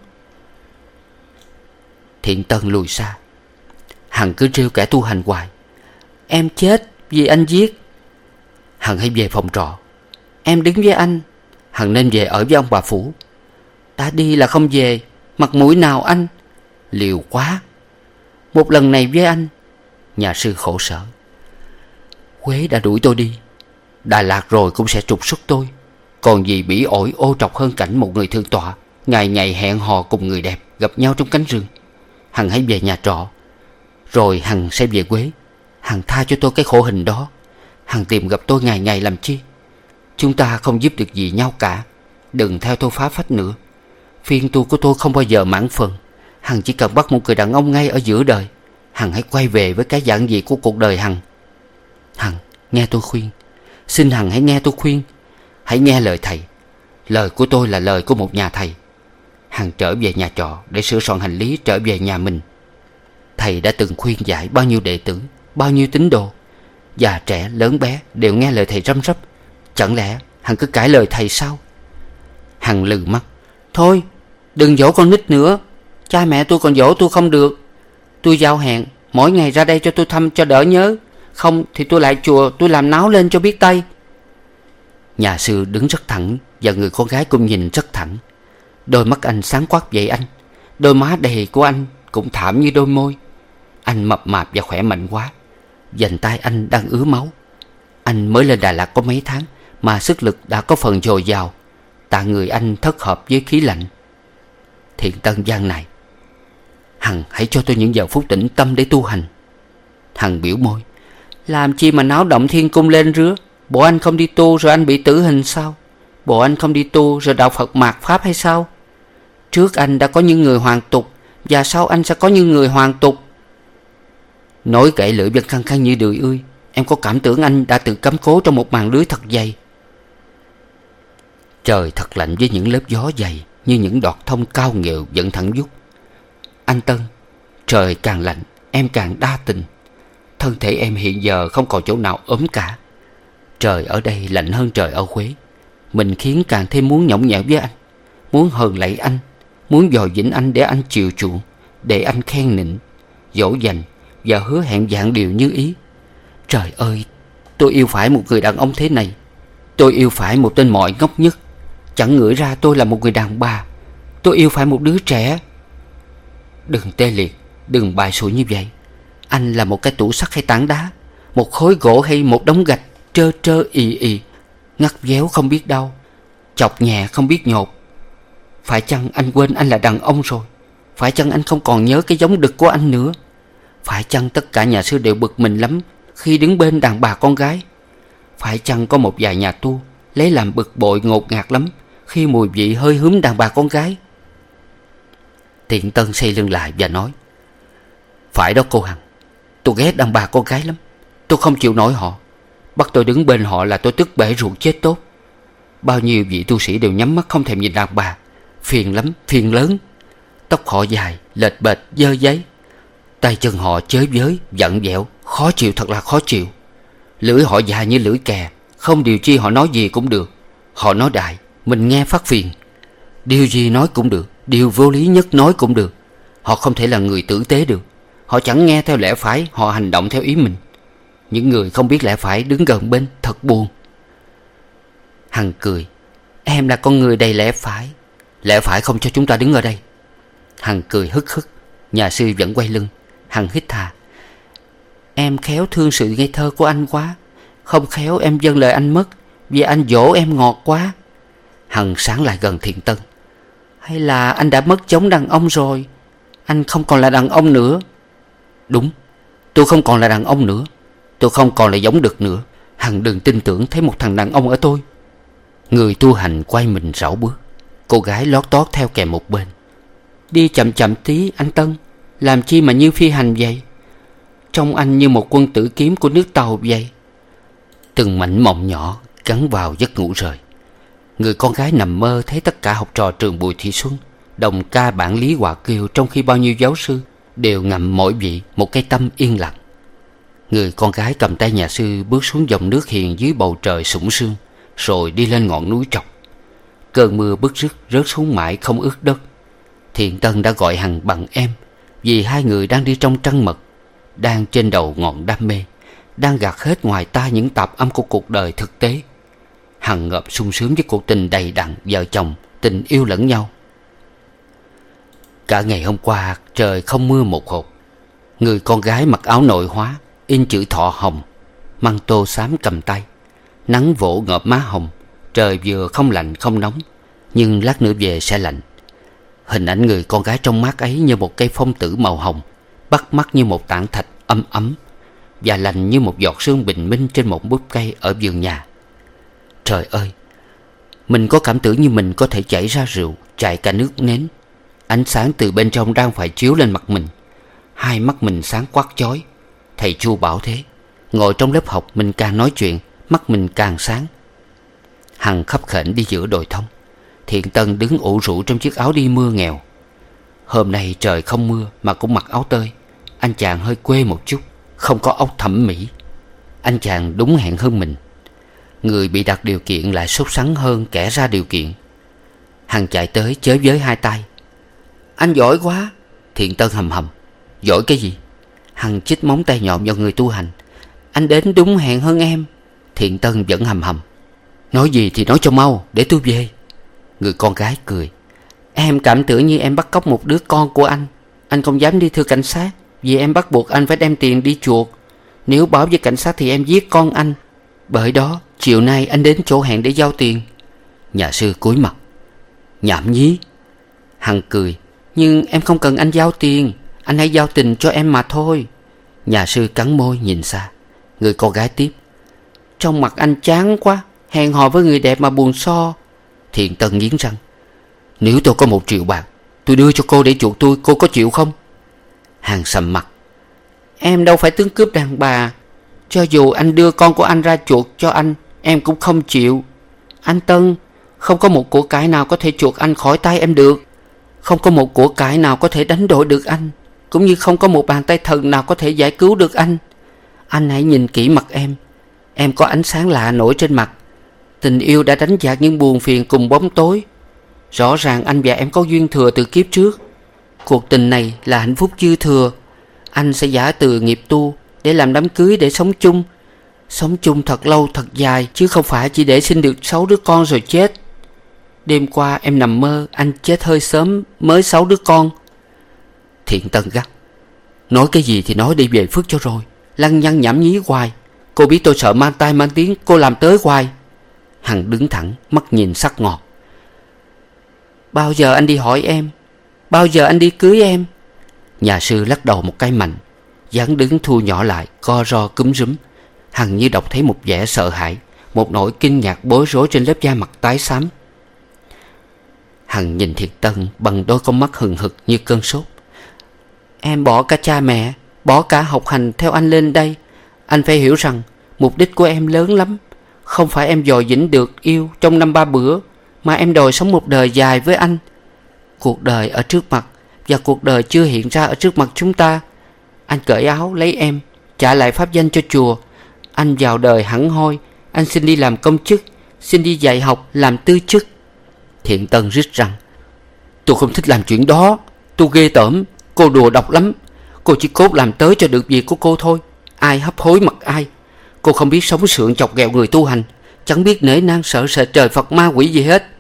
Thiện Tân lùi xa. Hằng cứ trêu kẻ tu hành hoài. Em chết vì anh giết. Hằng hãy về phòng trọ. Em đứng với anh. Hằng nên về ở với ông bà Phủ. Đã đi là không về. Mặt mũi nào anh? Liều quá. Một lần này với anh. Nhà sư khổ sở. Quế đã đuổi tôi đi. Đà Lạt rồi cũng sẽ trục xuất tôi. Còn gì bỉ ổi ô trọc hơn cảnh một người thương tọa ngày ngày hẹn hò cùng người đẹp gặp nhau trong cánh rừng. Hằng hãy về nhà trọ. Rồi Hằng sẽ về Quế. Hằng tha cho tôi cái khổ hình đó. Hằng tìm gặp tôi ngày ngày làm chi? Chúng ta không giúp được gì nhau cả. Đừng theo tôi phá phách nữa. Phiên tu của tôi không bao giờ mãn phần. Hằng chỉ cần bắt một người đàn ông ngay ở giữa đời. Hằng hãy quay về với cái giản dị của cuộc đời Hằng. Hằng, nghe tôi khuyên. Xin Hằng hãy nghe tôi khuyên. Hãy nghe lời thầy. Lời của tôi là lời của một nhà thầy. Hằng trở về nhà trọ để sửa soạn hành lý trở về nhà mình. Thầy đã từng khuyên dạy bao nhiêu đệ tử, bao nhiêu tín đồ. Già trẻ lớn bé đều nghe lời thầy răm rắp. Chẳng lẽ Hằng cứ cãi lời thầy sao? Hằng lừ mắt. Thôi, đừng dỗ con nít nữa. Cha mẹ tôi còn dỗ tôi không được. Tôi giao hẹn mỗi ngày ra đây cho tôi thăm cho đỡ nhớ. Không thì tôi lại chùa tôi làm náo lên cho biết tay. Nhà sư đứng rất thẳng, và người con gái cũng nhìn rất thẳng. Đôi mắt anh sáng quắc vậy anh. Đôi má đầy của anh cũng thảm như đôi môi. Anh mập mạp và khỏe mạnh quá. Vành tay anh đang ứa máu. Anh mới lên Đà Lạt có mấy tháng mà sức lực đã có phần dồi dào. Tạ người anh thất hợp với khí lạnh. Thiện Tân gian này. Hằng hãy cho tôi những giờ phút tĩnh tâm để tu hành. Hằng biểu môi. Làm chi mà náo động thiên cung lên rứa? Bộ anh không đi tu rồi anh bị tử hình sao? Bộ anh không đi tu rồi đạo Phật mạt Pháp hay sao? Trước anh đã có những người hoàn tục, và sau anh sẽ có những người hoàn tục. Nói kệ lưỡi vẫn khăng khăng như đười ươi. Em có cảm tưởng anh đã tự cắm cố trong một màn lưới thật dày. Trời thật lạnh với những lớp gió dày như những đọt thông cao nghệu dẫn thẳng vút. Anh Tân, trời càng lạnh em càng đa tình. Thân thể em hiện giờ không còn chỗ nào ốm cả. Trời ở đây lạnh hơn trời ở Huế. Mình khiến càng thêm muốn nhõng nhẽo với anh, muốn hờn lạy anh, muốn dò dĩnh anh để anh chiều chuộng, để anh khen nịnh, dỗ dành và hứa hẹn vạn điều như ý. Trời ơi, tôi yêu phải một người đàn ông thế này. Tôi yêu phải một tên mọi ngốc nhất. Chẳng ngửi ra tôi là một người đàn bà. Tôi yêu phải một đứa trẻ. Đừng tê liệt, đừng bài sụi như vậy. Anh là một cái tủ sắt hay tảng đá, một khối gỗ hay một đống gạch trơ trơ ì ì, ngắt véo không biết đau, chọc nhẹ không biết nhột. Phải chăng anh quên anh là đàn ông rồi? Phải chăng anh không còn nhớ cái giống đực của anh nữa? Phải chăng tất cả nhà sư đều bực mình lắm khi đứng bên đàn bà con gái? Phải chăng có một vài nhà tu lấy làm bực bội ngột ngạt lắm khi mùi vị hơi húm đàn bà con gái? Thiện Tân xây lưng lại và nói: Phải đó cô Hằng, tôi ghét đàn bà con gái lắm. Tôi không chịu nổi họ. Bắt tôi đứng bên họ là tôi tức bể ruột chết tốt. Bao nhiêu vị tu sĩ đều nhắm mắt không thèm nhìn đàn bà. Phiền lắm, phiền lớn. Tóc họ dài, lệch bệch, dơ giấy. Tay chân họ chới với, vặn vẹo, khó chịu thật là khó chịu. Lưỡi họ dài như lưỡi kè, không điều chi họ nói gì cũng được. Họ nói đại, mình nghe phát phiền. Điều gì nói cũng được, điều vô lý nhất nói cũng được. Họ không thể là người tử tế được. Họ chẳng nghe theo lẽ phải, họ hành động theo ý mình. Những người không biết lẽ phải đứng gần bên thật buồn. Hằng cười: Em là con người đầy lẽ phải. Lẽ phải không cho chúng ta đứng ở đây. Hằng cười hức hức. Nhà sư vẫn quay lưng. Hằng hít hà: Em khéo thương sự ngây thơ của anh quá. Không khéo em vâng lời anh mất, vì anh dỗ em ngọt quá. Hằng sáng lại gần Thiện Tân: Hay là anh đã mất giống đàn ông rồi? Anh không còn là đàn ông nữa. Đúng, tôi không còn là đàn ông nữa. Tôi không còn là giống đực nữa. Hằng đừng tin tưởng thấy một thằng đàn ông ở tôi. Người tu hành quay mình rảo bước. Cô gái lót tót theo kèm một bên: Đi chậm chậm tí anh Tân. Làm chi mà như phi hành vậy? Trông anh như một quân tử kiếm của nước Tàu vậy. Từng mảnh mộng nhỏ gắn vào giấc ngủ rời. Người con gái nằm mơ thấy tất cả học trò trường Bùi Thị Xuân đồng ca bản lý Hòa Kiều, trong khi bao nhiêu giáo sư đều ngậm mỗi vị một cái tâm yên lặng. Người con gái cầm tay nhà sư bước xuống dòng nước hiền dưới bầu trời sũng sương, rồi đi lên ngọn núi trọc. Cơn mưa bứt rứt rớt xuống mãi không ướt đất. Thiện Tân đã gọi Hằng bằng em, vì hai người đang đi trong trăng mật, đang trên đầu ngọn đam mê, đang gạt hết ngoài tai những tạp âm của cuộc đời thực tế. Hằng ngợp sung sướng với cuộc tình đầy đặn vợ chồng, tình yêu lẫn nhau. Cả ngày hôm qua trời không mưa một hột. Người con gái mặc áo nội hóa in chữ thọ hồng, măng tô xám cầm tay. Nắng vỗ ngợp má hồng. Trời vừa không lạnh không nóng, nhưng lát nữa về sẽ lạnh. Hình ảnh người con gái trong mát ấy như một cây phong tử màu hồng, bắt mắt như một tảng thạch ấm ấm, và lành như một giọt sương bình minh trên một búp cây ở vườn nhà. Trời ơi, mình có cảm tưởng như mình có thể chảy ra rượu, chảy cả nước nến. Ánh sáng từ bên trong đang phải chiếu lên mặt mình. Hai mắt mình sáng quắc chói. Thầy Chu bảo thế. Ngồi trong lớp học mình càng nói chuyện, mắt mình càng sáng. Hằng khấp khểnh đi giữa đồi thông. Thiện Tân đứng ủ rũ trong chiếc áo đi mưa nghèo. Hôm nay trời không mưa mà cũng mặc áo tơi. Anh chàng hơi quê một chút, không có óc thẩm mỹ. Anh chàng đúng hẹn hơn mình. Người bị đặt điều kiện lại sốt sắng hơn kẻ ra điều kiện. Hằng chạy tới chới với hai tay: Anh giỏi quá. Thiện Tân hầm hầm: Giỏi cái gì? Hằng chích móng tay nhọn vào người tu hành: Anh đến đúng hẹn hơn em. Thiện Tân vẫn hầm hầm: Nói gì thì nói cho mau để tôi về. Người con gái cười: Em cảm tưởng như em bắt cóc một đứa con của anh. Anh không dám đi thưa cảnh sát, vì em bắt buộc anh phải đem tiền đi chuộc. Nếu báo với cảnh sát thì em giết con anh. Bởi đó chiều nay anh đến chỗ hẹn để giao tiền. Nhà sư cúi mặt: Nhảm nhí. Hằng cười: Nhưng em không cần anh giao tiền. Anh hãy giao tình cho em mà thôi. Nhà sư cắn môi nhìn xa. Người con gái tiếp: Trong mặt anh chán quá, hẹn hò với người đẹp mà buồn so. Thiện Tân nghiến răng: Nếu tôi có một triệu bạc, tôi đưa cho cô để chuộc tôi, cô có chịu không? Hằng sầm mặt: Em đâu phải tướng cướp đàn bà. Cho dù anh đưa con của anh ra chuộc cho anh, em cũng không chịu. Anh Tân, Không có một của cải nào có thể chuộc anh khỏi tay em được. Không có một của cải nào có thể đánh đổi được anh, cũng như không có một bàn tay thần nào có thể giải cứu được anh. Anh hãy nhìn kỹ mặt em. Em có ánh sáng lạ nổi trên mặt. Tình yêu đã đánh dạt những buồn phiền cùng bóng tối. Rõ ràng anh và em có duyên thừa từ kiếp trước. Cuộc tình này là hạnh phúc dư thừa. Anh sẽ giả từ nghiệp tu để làm đám cưới, để sống chung. Sống chung thật lâu thật dài, chứ không phải chỉ để sinh được sáu đứa con rồi chết. Đêm qua em nằm mơ anh chết hơi sớm, mới sáu đứa con. Thiện Tân gắt: nói cái gì thì nói đi về Phước cho rồi. Lăng nhăng nhảm nhí hoài. Cô biết tôi sợ mang tai mang tiếng, cô làm tới hoài. Hằng đứng thẳng, mắt nhìn sắc ngọt. Bao giờ anh đi hỏi em? Bao giờ anh đi cưới em? Nhà sư lắc đầu một cái mạnh, dáng đứng thu nhỏ lại, co ro cúm rúm. Hằng như đọc thấy một vẻ sợ hãi, một nỗi kinh ngạc bối rối trên lớp da mặt tái xám. Hằng nhìn Thiện Tân bằng đôi con mắt hừng hực như cơn sốt. Em bỏ cả cha mẹ, bỏ cả học hành theo anh lên đây. Anh phải hiểu rằng mục đích của em lớn lắm. Không phải em dò dĩnh được yêu trong năm ba bữa, mà em đòi sống một đời dài với anh. Cuộc đời ở trước mặt và cuộc đời chưa hiện ra ở trước mặt chúng ta. Anh cởi áo lấy em, trả lại pháp danh cho chùa. Anh vào đời hẳn hoi. Anh xin đi làm công chức, xin đi dạy học, làm tư chức. Thiện Tân rít răng: tôi không thích làm chuyện đó. Tôi ghê tởm. Cô đùa độc lắm. Cô chỉ cốt làm tới cho được việc của cô thôi. Ai hấp hối mặc ai. Cô không biết sống sượng chọc ghẹo người tu hành, chẳng biết nể nang sợ sệt trời Phật ma quỷ gì hết.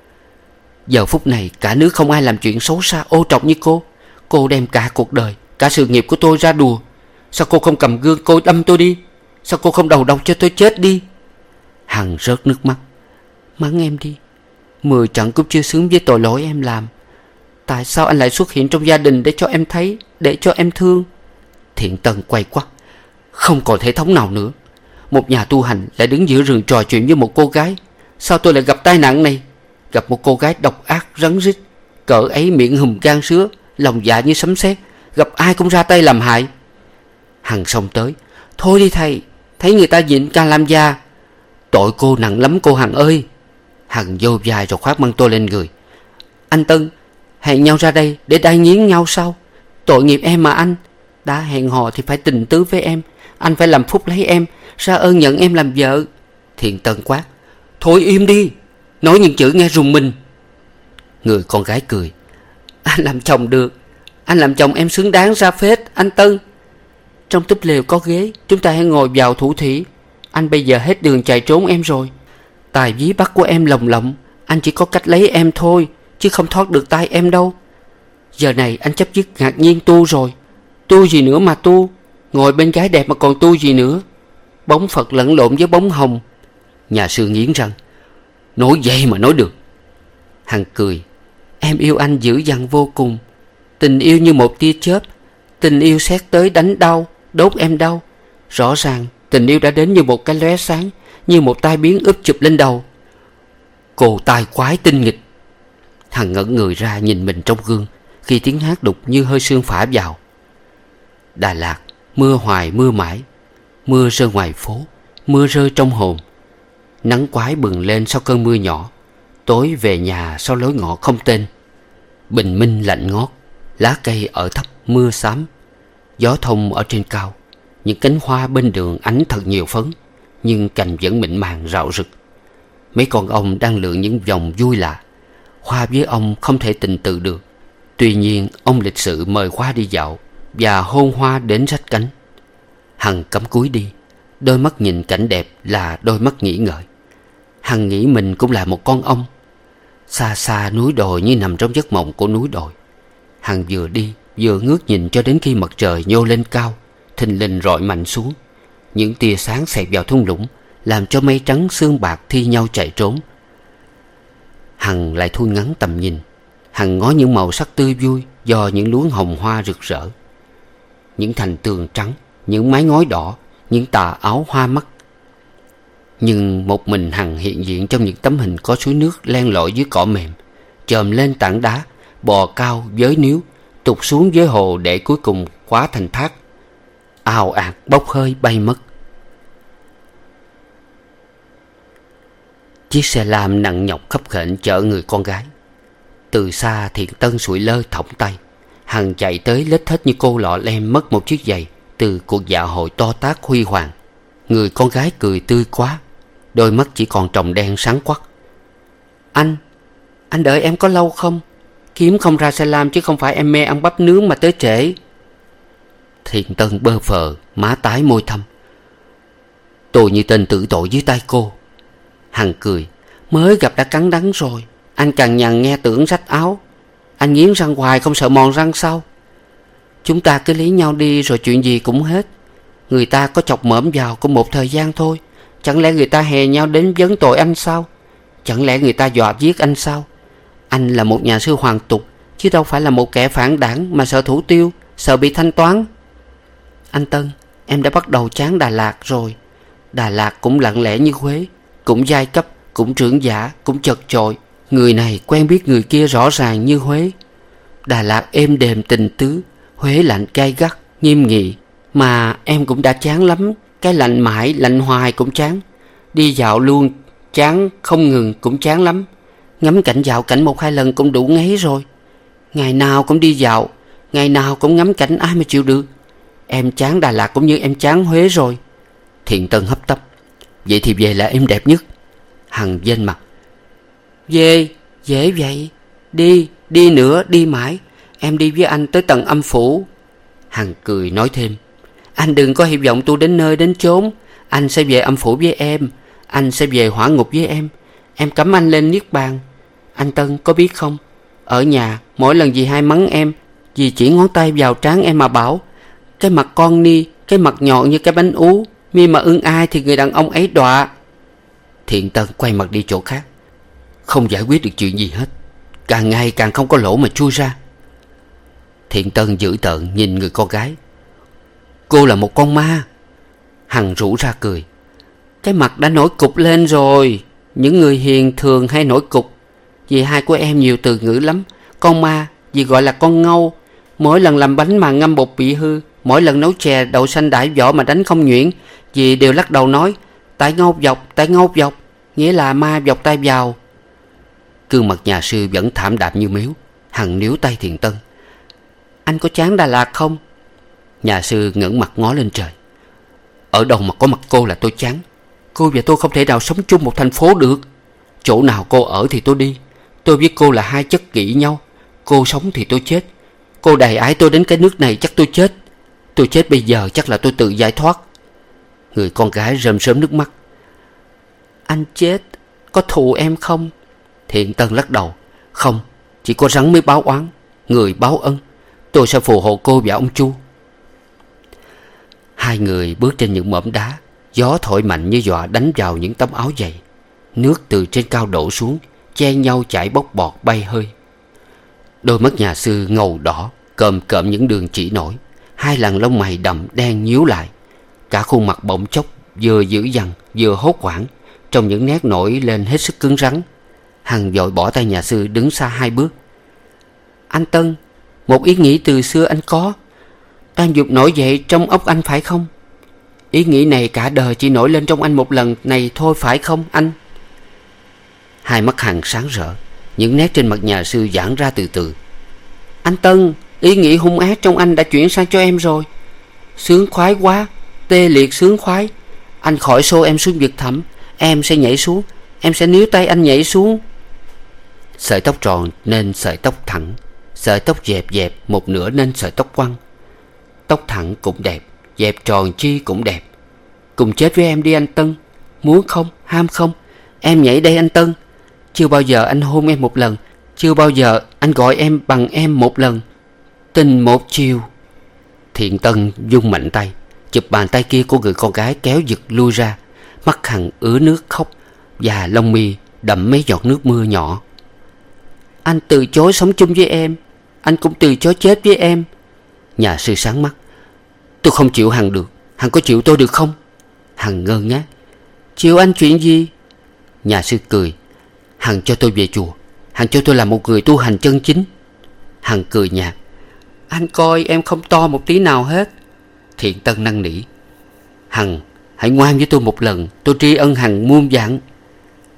Giờ phút này cả nước không ai làm chuyện xấu xa ô trọc như cô. Cô đem cả cuộc đời, cả sự nghiệp của tôi ra đùa. Sao cô không cầm gương cô đâm tôi đi? Sao cô không đầu độc cho tôi chết đi? Hằng rớt nước mắt. Mắng em đi. Mười trận cũng chưa xứng với tội lỗi em làm. Tại sao anh lại xuất hiện trong gia đình để cho em thấy, để cho em thương? Thiện Tân quay quắt: không còn thể thống nào nữa. Một nhà tu hành lại đứng giữa rừng trò chuyện với một cô gái. Sao tôi lại gặp tai nạn này? Gặp một cô gái độc ác rắn rít, cỡ ấy miệng hùm gan sứa, lòng dạ như sấm sét, gặp ai cũng ra tay làm hại. Hằng xông tới: thôi đi thầy, thấy người ta nhịn càng làm già. Tội cô nặng lắm cô Hằng ơi. Hằng vô vai rồi khoác măng tôi lên người. Anh Tân, hẹn nhau ra đây để đai nghiến nhau sao? Tội nghiệp em mà anh. Đã hẹn hò thì phải tình tứ với em. Anh phải làm phúc lấy em, ra ơn nhận em làm vợ. Thiện Tân quát: thôi im đi, nói những chữ nghe rùng mình. Người con gái cười: anh làm chồng được. Anh làm chồng em xứng đáng ra phết anh Tân. Trong túp lều có ghế, chúng ta hãy ngồi vào thủ thỉ. Anh bây giờ hết đường chạy trốn em rồi. Tài ví bắt của em lồng lộng. Anh chỉ có cách lấy em thôi, chứ không thoát được tay em đâu. Giờ này anh chấp dứt ngạc nhiên tu rồi. Tu gì nữa mà tu? Ngồi bên gái đẹp mà còn tu gì nữa? Bóng Phật lẫn lộn với bóng hồng. Nhà sư nghiến răng: nói vậy mà nói được. Hằng cười: em yêu anh dữ dằn vô cùng. Tình yêu như một tia chớp. Tình yêu xét tới đánh đau, đốt em đau. Rõ ràng tình yêu đã đến như một cái lóe sáng, như một tai biến úp chụp lên đầu. Cô tai quái tinh nghịch. Hằng ngẩn người ra nhìn mình trong gương, khi tiếng hát đục như hơi sương phả vào. Đà Lạt, mưa hoài mưa mãi. Mưa rơi ngoài phố, mưa rơi trong hồn. Nắng quái bừng lên sau cơn mưa nhỏ. Tối về nhà sau lối ngõ không tên. Bình minh lạnh ngót, lá cây ở thấp mưa xám. Gió thông ở trên cao. Những cánh hoa bên đường ánh thật nhiều phấn, nhưng cành vẫn mịn màng rạo rực. Mấy con ong đang lượn những vòng vui lạ. Hoa với ong không thể tình tự được. Tuy nhiên ông lịch sự mời Hoa đi dạo và hôn Hoa đến rách cánh. Hằng cắm cúi đi. Đôi mắt nhìn cảnh đẹp là đôi mắt nghĩ ngợi. Hằng nghĩ mình cũng là một con ong. Xa xa núi đồi như nằm trong giấc mộng của núi đồi. Hằng vừa đi vừa ngước nhìn cho đến khi mặt trời nhô lên cao, thình lình rọi mạnh xuống. Những tia sáng xẹt vào thung lũng, làm cho mây trắng xương bạc thi nhau chạy trốn. Hằng lại thu ngắn tầm nhìn. Hằng ngó những màu sắc tươi vui do những luống hồng hoa rực rỡ. Những thành tường trắng, những mái ngói đỏ, những tà áo hoa mắt. Nhưng một mình Hằng hiện diện trong những tấm hình có suối nước len lỏi dưới cỏ mềm, chồm lên tảng đá, bò cao với níu, tụt xuống với hồ để cuối cùng hóa thành thác, ào ạt bốc hơi bay mất. Chiếc xe lam nặng nhọc khấp khểnh chở người con gái. Từ xa Thiện Tân sụi lơ thõng tay. Hằng chạy tới lết thết như cô lọ lem mất một chiếc giày từ cuộc dạ hội to tát huy hoàng. Người con gái cười tươi quá, đôi mắt chỉ còn tròng đen sáng quắc. Anh, anh đợi em có lâu không? Kiếm không ra xe lam chứ không phải em mê ăn bắp nướng mà tới trễ. Thiện Tân bơ phờ, má tái môi thâm. Tôi như tên tử tội dưới tay cô. Hằng cười. Mới gặp đã cắn đắng rồi. Anh cằn nhằn nghe tưởng rách áo. Anh nghiến răng hoài không sợ mòn răng sao? Chúng ta cứ lý nhau đi rồi chuyện gì cũng hết. Người ta có chọc mõm vào cũng một thời gian thôi. Chẳng lẽ người ta hè nhau đến vấn tội anh sao? Chẳng lẽ người ta dọa giết anh sao? Anh là một nhà sư hoàn tục, chứ đâu phải là một kẻ phản đảng mà sợ thủ tiêu, sợ bị thanh toán. Anh Tân, em đã bắt đầu chán Đà Lạt rồi. Đà Lạt cũng lặng lẽ như Huế, cũng giai cấp, cũng trưởng giả, cũng chật chội. Người này quen biết người kia rõ ràng như Huế. Đà Lạt êm đềm tình tứ, Huế lạnh cay gắt, nghiêm nghị. Mà em cũng đã chán lắm. Cái lạnh mãi, lạnh hoài cũng chán. Đi dạo luôn, chán không ngừng cũng chán lắm. Ngắm cảnh dạo cảnh một hai lần cũng đủ ngấy rồi. Ngày nào cũng đi dạo, ngày nào cũng ngắm cảnh, ai mà chịu được. Em chán Đà Lạt cũng như em chán Huế rồi. Thiện Tân hấp tấp. Vậy thì về là em đẹp nhất. Hằng vênh mặt. Về, dễ vậy. Đi, đi nữa, đi mãi. Em đi với anh tới tận âm phủ. Hằng cười nói thêm. Anh đừng có hy vọng tôi đến nơi đến chốn. Anh sẽ về âm phủ với em. Anh sẽ về hỏa ngục với em. Em cắm anh lên niết bàn. Anh Tân có biết không, ở nhà mỗi lần dì hai mắng em, dì chỉ ngón tay vào trán em mà bảo: cái mặt con ni, cái mặt nhọn như cái bánh ú, mi mà ưng ai thì người đàn ông ấy đọa. Thiện Tân quay mặt đi chỗ khác. Không giải quyết được chuyện gì hết, càng ngày càng không có lỗ mà chui ra. Thiện Tân dữ tợn nhìn người con gái. Cô là một con ma. Hằng rủ ra cười. Cái mặt đã nổi cục lên rồi. Những người hiền thường hay nổi cục. Dì hai của em nhiều từ ngữ lắm. Con ma, dì gọi là con ngâu. Mỗi lần làm bánh mà ngâm bột bị hư, mỗi lần nấu chè đậu xanh đãi vỏ mà đánh không nhuyễn, dì đều lắc đầu nói: tại ngâu dọc, tại ngâu dọc, nghĩa là ma dọc tay vào. Gương mặt nhà sư vẫn thảm đạm như miếu. Hằng níu tay Thiện Tân. Anh có chán Đà Lạt không? Nhà sư ngẩng mặt ngó lên trời. Ở đâu mà có mặt cô là tôi chán. Cô và tôi không thể nào sống chung một thành phố được. Chỗ nào cô ở thì tôi đi. Tôi với cô là hai chất kỷ nhau. Cô sống thì tôi chết. Cô đầy ái tôi đến cái nước này chắc tôi chết. Tôi chết bây giờ chắc là tôi tự giải thoát. Người con gái rơm rớm nước mắt. Anh chết có thù em không? Thiện Tân lắc đầu. Không, chỉ có rắn mới báo oán, người báo ân. Tôi sẽ phù hộ cô và ông Chu. Hai người bước trên những mỏm đá. Gió thổi mạnh như dọa đánh vào những tấm áo dày. Nước từ trên cao đổ xuống, chen nhau chảy bốc bọt bay hơi. Đôi mắt nhà sư ngầu đỏ, còm cộm những đường chỉ nổi. Hai làn lông mày đậm đen nhíu lại. Cả khuôn mặt bỗng chốc vừa dữ dằn vừa hốt hoảng, trong những nét nổi lên hết sức cứng rắn. Hằng vội bỏ tay nhà sư đứng xa hai bước. Anh Tân, một ý nghĩ từ xưa anh có đang dục nổi dậy trong óc anh phải không? Ý nghĩ này cả đời chỉ nổi lên trong anh một lần này thôi phải không anh? Hai mắt Hằng sáng rỡ. Những nét trên mặt nhà sư giãn ra từ từ. Anh Tân, ý nghĩ hung ác trong anh đã chuyển sang cho em rồi. Sướng khoái quá, tê liệt sướng khoái. Anh khỏi xô em xuống vực thẳm, em sẽ nhảy xuống. Em sẽ níu tay anh nhảy xuống. Sợi tóc tròn nên sợi tóc thẳng, sợi tóc dẹp dẹp một nửa nên sợi tóc quăng. Tóc thẳng cũng đẹp, dẹp tròn chi cũng đẹp. Cùng chết với em đi anh Tân. Muốn không, ham không? Em nhảy đây anh Tân. Chưa bao giờ anh hôn em một lần. Chưa bao giờ anh gọi em bằng em một lần. Tình một chiều. Thiện Tân vung mạnh tay, chụp bàn tay kia của người con gái kéo giật lui ra. Mắt Hằng ứa nước khóc, và lông mi đậm mấy giọt nước mưa nhỏ. Anh từ chối sống chung với em, anh cũng từ chối chết với em. Nhà sư sáng mắt. Tôi không chịu Hằng được. Hằng có chịu tôi được không? Hằng ngơ ngác. Chịu anh chuyện gì? Nhà sư cười. Hằng cho tôi về chùa. Hằng cho tôi là một người tu hành chân chính. Hằng cười nhạt. Anh coi em không to một tí nào hết. Thiện Tân năn nỉ. Hằng, hãy ngoan với tôi một lần. Tôi tri ân Hằng muôn vạn.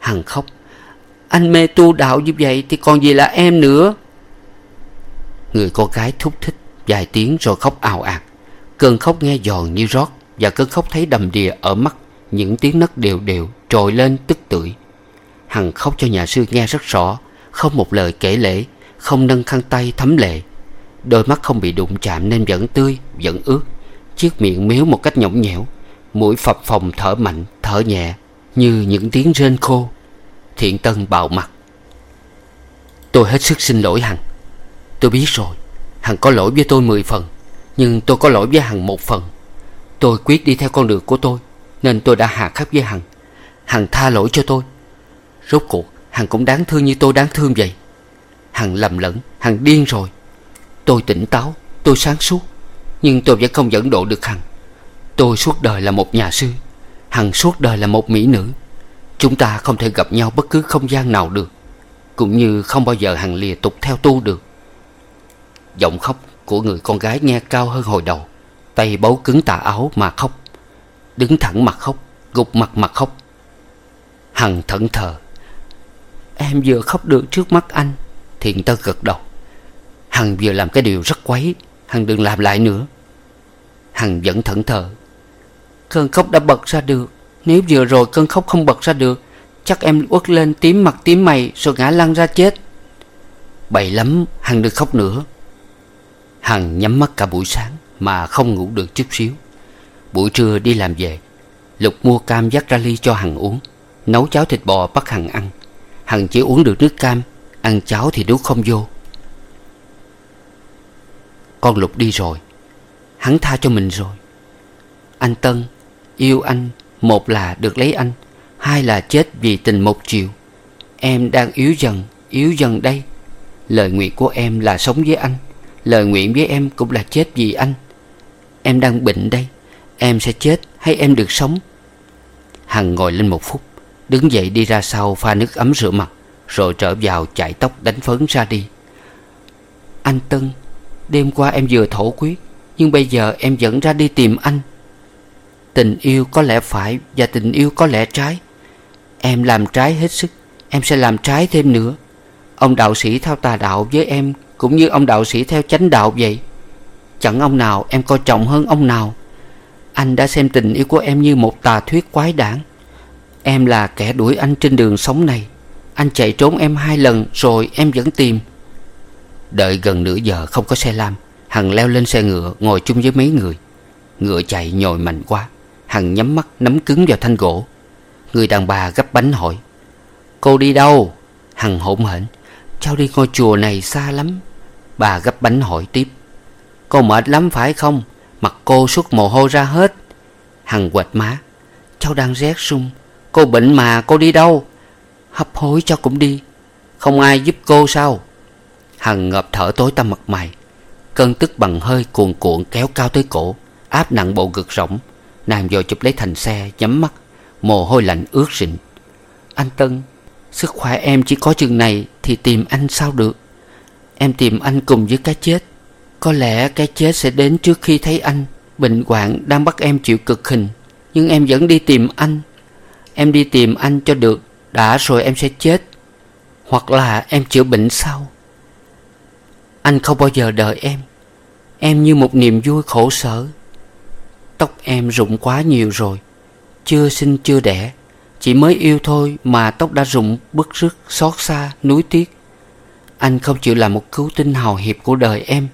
Hằng khóc. Anh mê tu đạo như vậy thì còn gì là em nữa. Người con gái thúc thích vài tiếng rồi khóc ào ạt. Cơn khóc nghe giòn như rót, và cơn khóc thấy đầm đìa ở mắt. Những tiếng nấc đều đều trồi lên tức tưởi. Hằng khóc cho nhà sư nghe rất rõ, không một lời kể lể, không nâng khăn tay thấm lệ. Đôi mắt không bị đụng chạm nên vẫn tươi, vẫn ướt. Chiếc miệng méo một cách nhõng nhẽo, mũi phập phồng thở mạnh, thở nhẹ như những tiếng rên khô. Thiện Tân bạo mặt. Tôi hết sức xin lỗi Hằng. Tôi biết rồi, Hằng có lỗi với tôi mười phần, nhưng tôi có lỗi với Hằng một phần. Tôi quyết đi theo con đường của tôi, nên tôi đã hà khắc với Hằng. Hằng tha lỗi cho tôi. Rốt cuộc Hằng cũng đáng thương như tôi đáng thương vậy. Hằng lầm lẫn, Hằng điên rồi. Tôi tỉnh táo, tôi sáng suốt, nhưng tôi vẫn không dẫn độ được Hằng. Tôi suốt đời là một nhà sư, Hằng suốt đời là một mỹ nữ. Chúng ta không thể gặp nhau bất cứ không gian nào được, cũng như không bao giờ Hằng lìa tục theo tu được. Giọng khóc của người con gái nghe cao hơn hồi đầu. Tay bấu cứng tà áo mà khóc, đứng thẳng mặt khóc, gục mặt mặt khóc. Hằng thẫn thờ. Em vừa khóc được trước mắt anh. Thiện Tân gật đầu. Hằng vừa làm cái điều rất quấy, Hằng đừng làm lại nữa. Hằng vẫn thẫn thờ. Cơn khóc đã bật ra được. Nếu vừa rồi cơn khóc không bật ra được, chắc em uất lên tím mặt tím mày rồi ngã lăn ra chết. Bậy lắm, Hằng đừng khóc nữa. Hằng nhắm mắt cả buổi sáng mà không ngủ được chút xíu. Buổi trưa đi làm về, Lục mua cam vắt ra ly cho Hằng uống, nấu cháo thịt bò bắt Hằng ăn. Hằng chỉ uống được nước cam, ăn cháo thì nuốt không vô. Con Lục đi rồi, hắn tha cho mình rồi. Anh Tân yêu anh, một là được lấy anh, hai là chết vì tình một chiều. Em đang yếu dần, yếu dần đây. Lời nguyện của em là sống với anh, lời nguyện với em cũng là chết vì anh. Em đang bệnh đây, em sẽ chết hay em được sống? Hằng ngồi lên một phút, đứng dậy đi ra sau pha nước ấm rửa mặt, rồi trở vào chải tóc đánh phấn ra đi. Anh Tân, đêm qua em vừa thổ quyết, nhưng bây giờ em vẫn ra đi tìm anh. Tình yêu có lẽ phải và tình yêu có lẽ trái. Em làm trái hết sức, em sẽ làm trái thêm nữa. Ông đạo sĩ theo tà đạo với em cũng như ông đạo sĩ theo chánh đạo vậy. Chẳng ông nào em coi trọng hơn ông nào. Anh đã xem tình yêu của em như một tà thuyết quái đản. Em là kẻ đuổi anh trên đường sống này. Anh chạy trốn em hai lần rồi em vẫn tìm. Đợi gần nửa giờ không có xe lam, Hằng leo lên xe ngựa ngồi chung với mấy người. Ngựa chạy nhồi mạnh quá, Hằng nhắm mắt nắm cứng vào thanh gỗ. Người đàn bà gấp bánh hỏi: Cô đi đâu? Hằng hổn hển: Cháu đi ngôi chùa này xa lắm. Bà gấp bánh hỏi tiếp: Cô mệt lắm phải không? Mặt cô suốt mồ hôi ra hết. Hằng quệt má: Cháu đang rét run. Cô bệnh mà cô đi đâu? Hấp hối cháu cũng đi. Không ai giúp cô sao? Hằng ngợp thở tối tăm mặt mày. Cơn tức bằng hơi cuồn cuộn kéo cao tới cổ, áp nặng bộ ngực rỗng. Nàng vội chụp lấy thành xe, nhắm mắt, mồ hôi lạnh ướt rịn. Anh Tân, sức khỏe em chỉ có chừng này thì tìm anh sao được? Em tìm anh cùng với cái chết. Có lẽ cái chết sẽ đến trước khi thấy anh. Bệnh hoạn đang bắt em chịu cực hình, nhưng em vẫn đi tìm anh. Em đi tìm anh cho được, đã rồi em sẽ chết. Hoặc là em chữa bệnh sau. Anh không bao giờ đợi em. Em như một niềm vui khổ sở. Tóc em rụng quá nhiều rồi. Chưa sinh chưa đẻ, chỉ mới yêu thôi mà tóc đã rụng bứt rứt, xót xa, nuối tiếc. Anh không chịu làm một cứu tinh hào hiệp của đời em.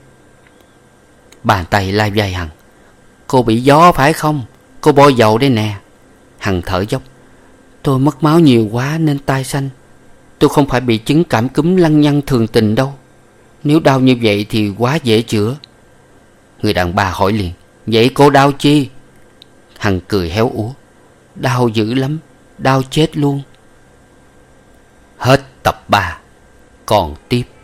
Bàn tay lai vai Hằng: Cô bị gió phải không? Cô bôi dầu đây nè. Hằng thở dốc: Tôi mất máu nhiều quá nên tai xanh. Tôi không phải bị chứng cảm cúm lăng nhăng thường tình đâu. Nếu đau như vậy thì quá dễ chữa. Người đàn bà hỏi liền: Vậy cô đau chi? Hằng cười héo úa: Đau dữ lắm, đau chết luôn. Hết tập ba. Còn tiếp.